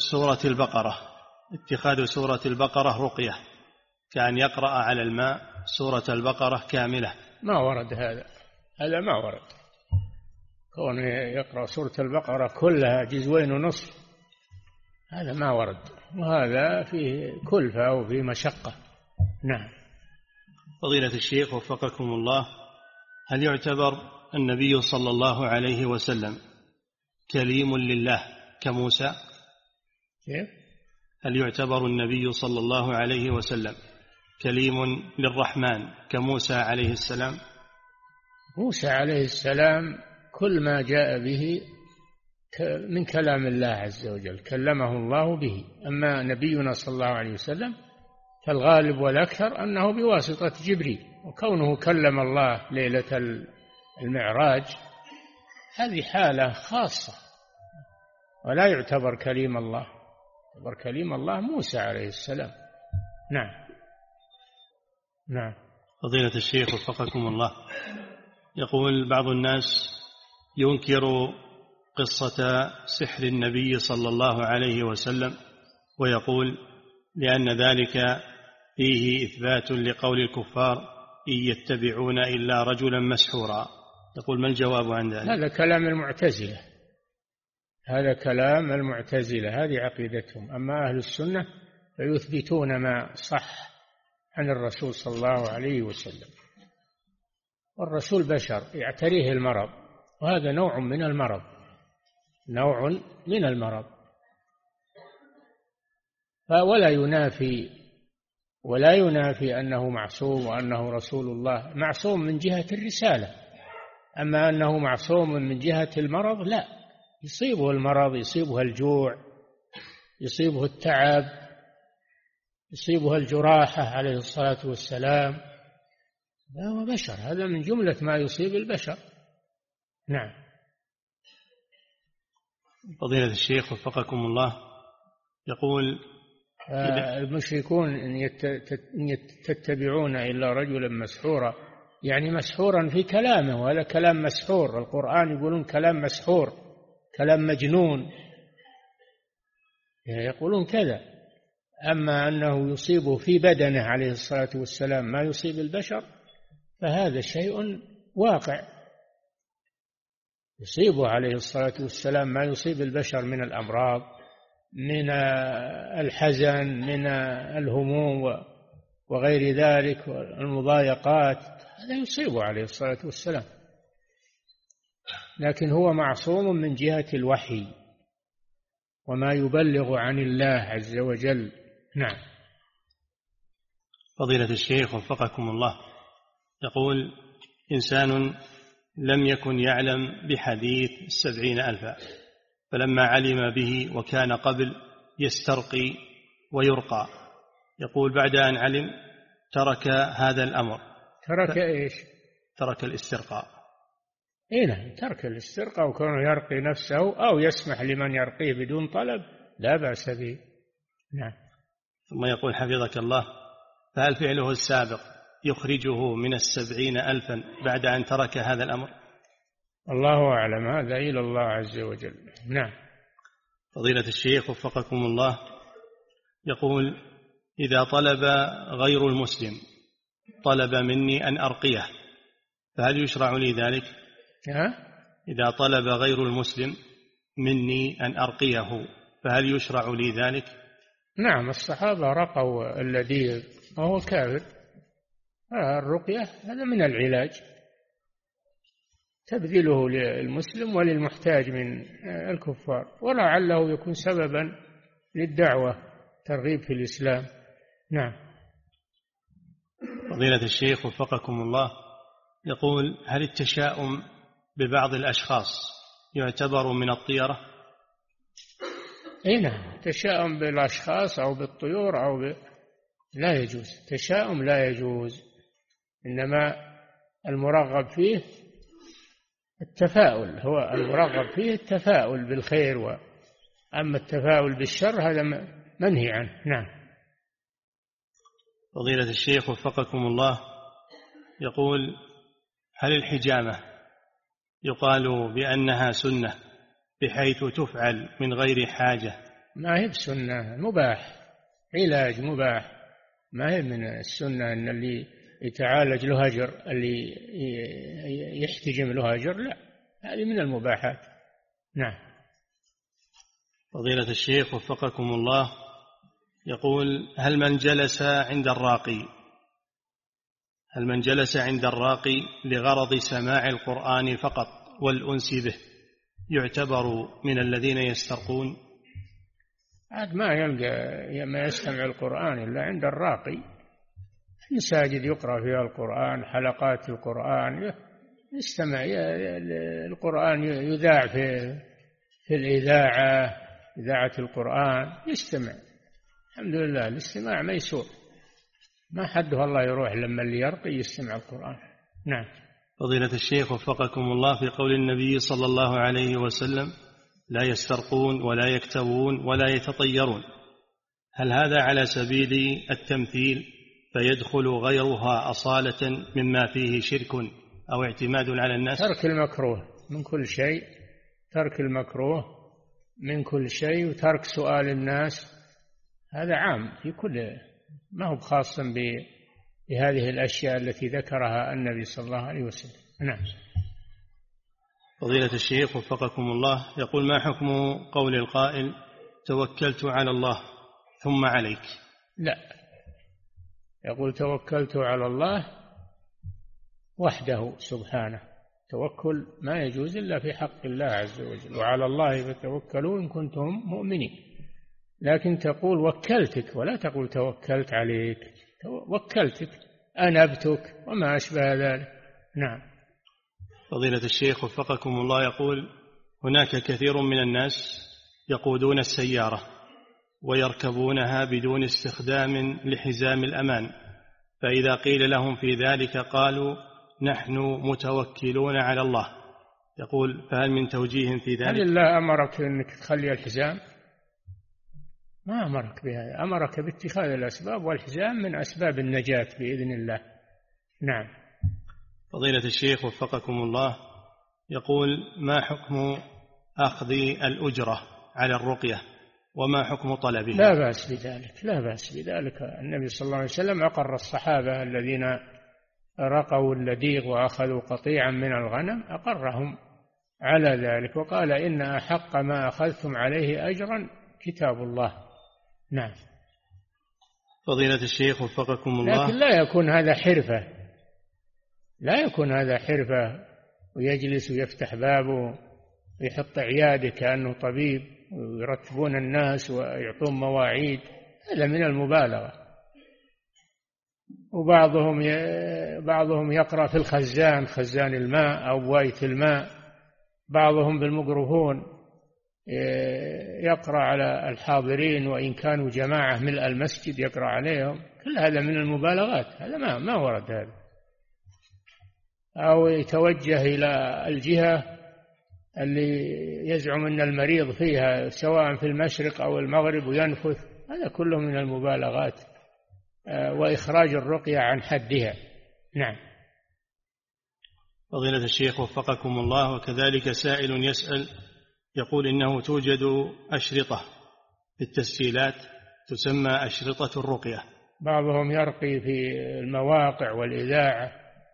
سورة البقرة رقية كأن يقرأ على الماء سورة البقرة كاملة، ما ورد هذا ما ورد. كون يقرأ سورة البقرة كلها جزوين ونصف، هذا ما ورد، وهذا فيه كلفة وفيه مشقة. نعم. فضيلة الشيخ وفقكم الله، هل يعتبر النبي صلى الله عليه وسلم كليم لله كموسى؟ كيف؟ هل يعتبر النبي صلى الله عليه وسلم كليم للرحمن كموسى عليه السلام؟ موسى عليه السلام كل ما جاء به من كلام الله عز وجل كلمه الله به. أما نبينا صلى الله عليه وسلم فالغالب والأكثر أنه بواسطة جبريل، وكونه كلم الله ليلة المعراج هذه حالة خاصة، ولا يعتبر كليم الله. يعتبر كليم الله موسى عليه السلام. نعم. نعم. فضيلة الشيخ وفقكم الله، يقول بعض الناس ينكر قصة سحر النبي صلى الله عليه وسلم، ويقول لأن ذلك فيه إثبات لقول الكفار إن يتبعون إلا رجلا مسحورا. يقول ما الجواب عن ذلك؟ هذا كلام المعتزلة، هذا كلام المعتزلة، هذه عقيدتهم. أما أهل السنة فيثبتون ما صح عن الرسول صلى الله عليه وسلم. والرسول بشر يعتريه المرض، وهذا نوع من المرض، نوع من المرض. ولا ينافي أنه معصوم وأنه رسول الله. معصوم من جهة الرسالة، أما أنه معصوم من جهة المرض لا، يصيبه المرض، يصيبه الجوع، يصيبه التعب، يصيبه الجراحة عليه الصلاة والسلام. هو بشر، هذا من جملة ما يصيب البشر. نعم. فضيلة الشيخ وفقكم الله، يقول المشركون إن تتبعون إلا رجلا مسحورا، يعني مسحورا في كلامه، وهذا كلام مسحور. القرآن يقولون كلام مسحور، كلام مجنون، يقولون كذا. أما أنه يصيبه في بدنه عليه الصلاة والسلام ما يصيب البشر فهذا شيء واقع، يصيبه عليه الصلاة والسلام ما يصيب البشر من الأمراض، من الحزن، من الهموم وغير ذلك والمضايقات، هذا يصيبه عليه الصلاة والسلام، لكن هو معصوم من جهة الوحي وما يبلغ عن الله عز وجل. نعم. فضيلة الشيخ وفقكم الله، يقول: إنسان لم يكن يعلم بحديث 70,000، فلما علم به وكان قبل يسترقي ويرقى، يقول بعد أن علم ترك هذا الأمر. ترك إيش؟ ترك الاسترقاء. نعم، ترك الاسترقاء وكونه يرقي نفسه أو يسمح لمن يرقيه بدون طلب لا بأس به. نعم. ثم يقول حفظك الله: فهل فعله السابق يخرجه من 70,000 بعد أن ترك هذا الأمر؟ الله أعلم، هذا إلى الله عز وجل. نعم. فضيلة الشيخ وفقكم الله، يقول: إذا طلب غير المسلم طلب مني أن أرقيه فهل يشرع لي ذلك؟ إذا طلب غير المسلم مني أن أرقيه فهل يشرع لي ذلك؟ نعم، الصحابة رقوا الذي وهو كافر. الرقية هذا من العلاج، تبذله للمسلم وللمحتاج من الكفار، ولعله يكون سببا للدعوة، ترغيب في الإسلام. نعم. فضيلة الشيخ وفقكم الله، يقول: هل التشاؤم ببعض الأشخاص يعتبر من الطيرة؟ نعم، التشاؤم بالأشخاص أو بالطيور لا يجوز، التشاؤم لا يجوز، إنما المرغب فيه التفاؤل، هو المرغب فيه التفاؤل بالخير، أما التفاؤل بالشر هذا منهي عنه. نعم. فضيلة الشيخ وفقكم الله، يقول: هل الحجامة يقال بأنها سنة بحيث تفعل من غير حاجة؟ ما هي بسنة، مباح، علاج مباح، ما هي من السنة أن اللي يتعالج له أجر، اللي يحتجم له أجر، لا، هذه من المباحات. نعم. فضيلة الشيخ وفقكم الله، يقول: هل من جلس عند الراقي لغرض سماع القرآن فقط والأنس به يعتبر من الذين يسترقون؟ عاد ما يلقى ما يستمع القرآن إلا عند الراقي، المساجد يقرأ فيها القرآن، حلقات القرآن يستمع، القرآن يذاع في الإذاعة، إذاعة القرآن يستمع، الحمد لله، الاستماع ميسور، ما حده الله يروح لما اللي يرقي يستمع القرآن. نعم. فضيلة الشيخ وفقكم الله، في قول النبي صلى الله عليه وسلم: لا يسترقون ولا يكتوون ولا يتطيرون، هل هذا على سبيل التمثيل فيدخل غيرها أصالة مما فيه شرك أو اعتماد على الناس؟ ترك المكروه من كل شيء، ترك المكروه من كل شيء، وترك سؤال الناس، هذا عام في كل، ما هو خاصا بهذه الأشياء التي ذكرها النبي صلى الله عليه وسلم. نعم. فضيلة الشيخ وفقكم الله، يقول: ما حكم قول القائل: توكلت على الله ثم عليك؟ لا، يقول توكلت على الله وحده سبحانه، توكل ما يجوز إلا في حق الله عز وجل، وعلى الله فتوكلوا إن كنتم مؤمنين، لكن تقول وكلتك ولا تقول توكلت عليك، وكلتك، أنبتك وما أشبه ذلك. نعم. فضيلة الشيخ وفقكم الله، يقول: هناك كثير من الناس يقودون السيارة ويركبونها بدون استخدام لحزام الأمان، فإذا قيل لهم في ذلك قالوا: نحن متوكلون على الله. يقول: فهل من توجيه في ذلك؟ هل الله أمرك أنك تخلي الحزام؟ ما أمرك بهذا، أمرك باتخاذ الأسباب، والحزام من أسباب النجاة بإذن الله. نعم. فضيلة الشيخ وفقكم الله، يقول: ما حكم أخذ الأجرة على الرقية وما حكم طلبها؟ لا بأس بذلك، لا بأس بذلك. النبي صلى الله عليه وسلم أقر الصحابة الذين رقوا اللديغ وأخذوا قطيعا من الغنم، أقرهم على ذلك، وقال: إن أحق ما أخذتم عليه أجرا كتاب الله. نعم. فضيلة الشيخ وفقكم الله، لكن لا يكون هذا حرفة، لا يكون هذا حرفة ويجلس ويفتح بابه ويحط عياده كأنه طبيب ويرتبون الناس ويعطون مواعيد، هذا من المبالغة. وبعضهم يقرأ في الخزان، خزان الماء أو بواية الماء، بعضهم بالميكروفون يقرأ على الحاضرين وإن كانوا جماعة ملء المسجد يقرأ عليهم، كل هذا من المبالغات، هذا ما ورد هذا. أو يتوجه إلى الجهة اللي يزعم أن المريض فيها سواء في المشرق أو المغرب وينفث، هذا كله من المبالغات وإخراج الرقية عن حدها. نعم. فضيلة الشيخ وفقكم الله، وكذلك سائل يسأل يقول: إنه توجد أشرطة في التسجيلات تسمى أشرطة الرقية، بعضهم يرقي في المواقع والإذاعة،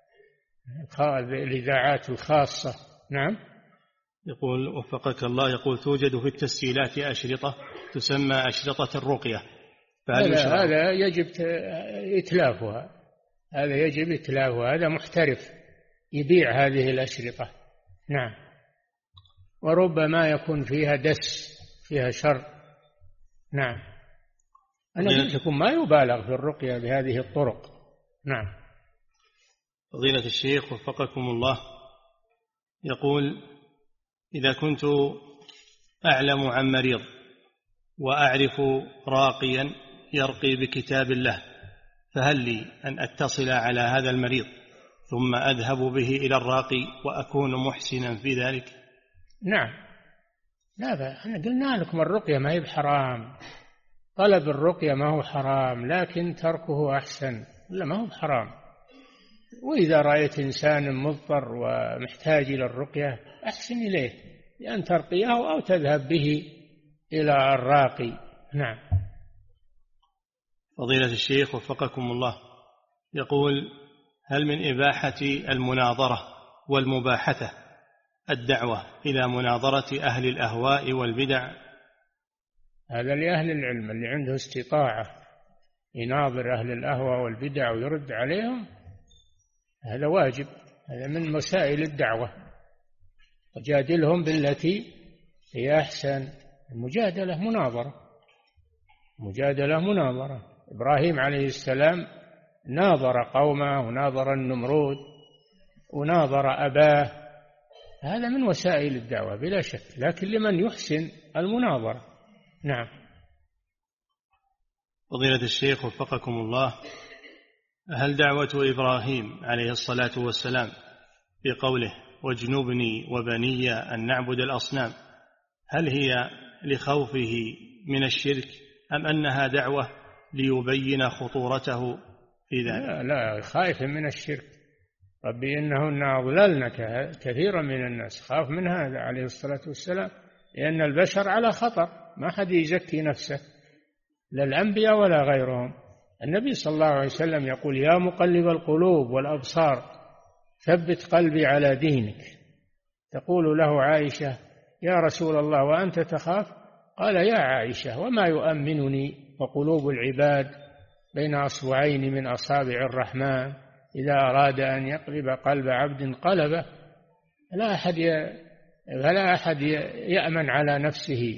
الإذاعات الخاصة. نعم. يقول وفقك الله، يقول: توجد في التسجيلات أشرطة تسمى أشرطة الرقية، هذا يجب إتلافها، هذا يجب إتلافها، هذا محترف يبيع هذه الأشرطة. نعم. وربما يكون فيها دس، فيها شر. نعم. أنا قلت لكم ما يبالغ في الرقية بهذه الطرق. نعم. فضيلة الشيخ وفقكم الله، يقول: إذا كنت أعلم عن مريض وأعرف راقيا يرقي بكتاب الله، فهل لي أن أتصل على هذا المريض ثم أذهب به إلى الراقي وأكون محسنا في ذلك؟ نعم. لا، احنا قلنا لكم الرقية ما هي بحرام، طلب الرقية ما هو حرام، لكن تركه أحسن، لا ما هو بحرام. وإذا رأيت إنسان مضطر ومحتاج إلى الرقية أحسن إليه بأن ترقيه أو تذهب به إلى الراقي. نعم. فضيلة الشيخ وفقكم الله، يقول: هل من إباحة المناظرة والمباحثة الدعوة إلى مناظرة أهل الأهواء والبدع؟ هذا لأهل العلم اللي عنده استطاعة يناظر أهل الأهواء والبدع ويرد عليهم، هذا واجب، هذا من وسائل الدعوة. وجادلهم بالتي هي أحسن، المجادلة مناظرة. إبراهيم عليه السلام ناظر قومه وناظر النمرود وناظر أباه، هذا من وسائل الدعوة بلا شك، لكن لمن يحسن المناظرة. نعم. فضيلة الشيخ وفقكم الله، هل دعوة إبراهيم عليه الصلاة والسلام في قوله: واجنبني وبني أن نعبد الأصنام، هل هي لخوفه من الشرك أم أنها دعوة ليبين خطورته في ذلك؟ لا، خائف من الشرك. ربي إنهن أضللن كثيرا من الناس، خاف من هذا عليه الصلاة والسلام، لأن البشر على خطر، ما حد يزكي نفسه، لا الأنبياء ولا غيرهم. النبي صلى الله عليه وسلم يقول: يا مقلب القلوب والأبصار ثبت قلبي على دينك. تقول له عائشة: يا رسول الله وأنت تخاف؟ قال: يا عائشة، وما يؤمنني وقلوب العباد بين أصبعين من أصابع الرحمن، إذا أراد أن يقلب قلب عبد قلبه، فلا أحد يأمن على نفسه.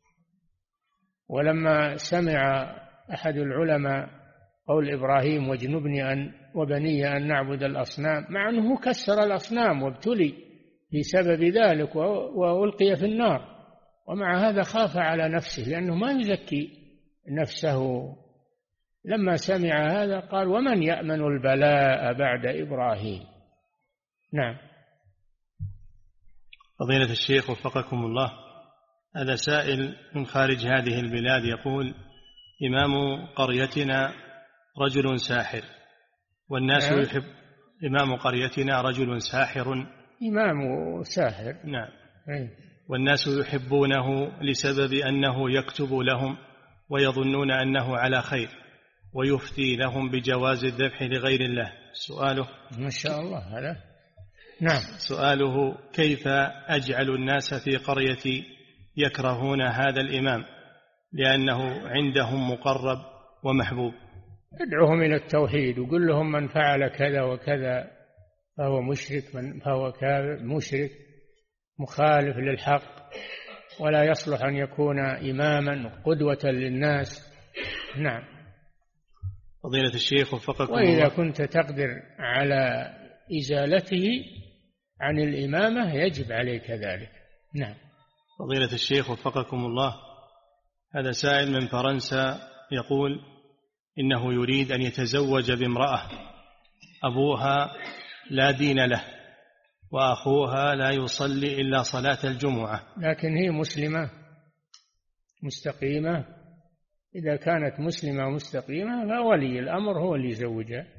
ولما سمع أحد العلماء قول إبراهيم: واجنبني وبني أن نعبد الأصنام، مع أنه كسر الأصنام وابتلي بسبب ذلك وألقي في النار، ومع هذا خاف على نفسه لأنه ما يزكي نفسه. لما سمع هذا قال: ومن يأمن البلاء بعد إبراهيم؟ نعم. فضيلة الشيخ وفقكم الله، هذا سائل من خارج هذه البلاد يقول: إمام قريتنا رجل ساحر والناس يحب. إمام قريتنا رجل ساحر. إمام ساحر. نعم. والناس يحبونه لسبب أنه يكتب لهم ويظنون أنه على خير ويفتي لهم بجواز الذبح لغير الله. سؤاله: ما شاء الله هذا. نعم. سؤاله: كيف أجعل الناس في قريتي يكرهون هذا الإمام لأنه عندهم مقرب ومحبوب؟ ادعوهم إلى التوحيد وقل لهم من فعل كذا وكذا فهو مشرك، فهو كافر مشرك مخالف للحق ولا يصلح أن يكون إماما قدوة للناس. نعم. فضيلة الشيخ وفقكم وإذا الله، كنت تقدر على إزالته عن الإمامة يجب عليك ذلك. نعم. فضيلة الشيخ وفقكم الله، هذا سائل من فرنسا يقول إنه يريد أن يتزوج بامرأة أبوها لا دين له وأخوها لا يصلي إلا صلاة الجمعة، لكن هي مسلمة مستقيمة. إذا كانت مسلمة مستقيمة فولي الأمر هو اللي يزوجها.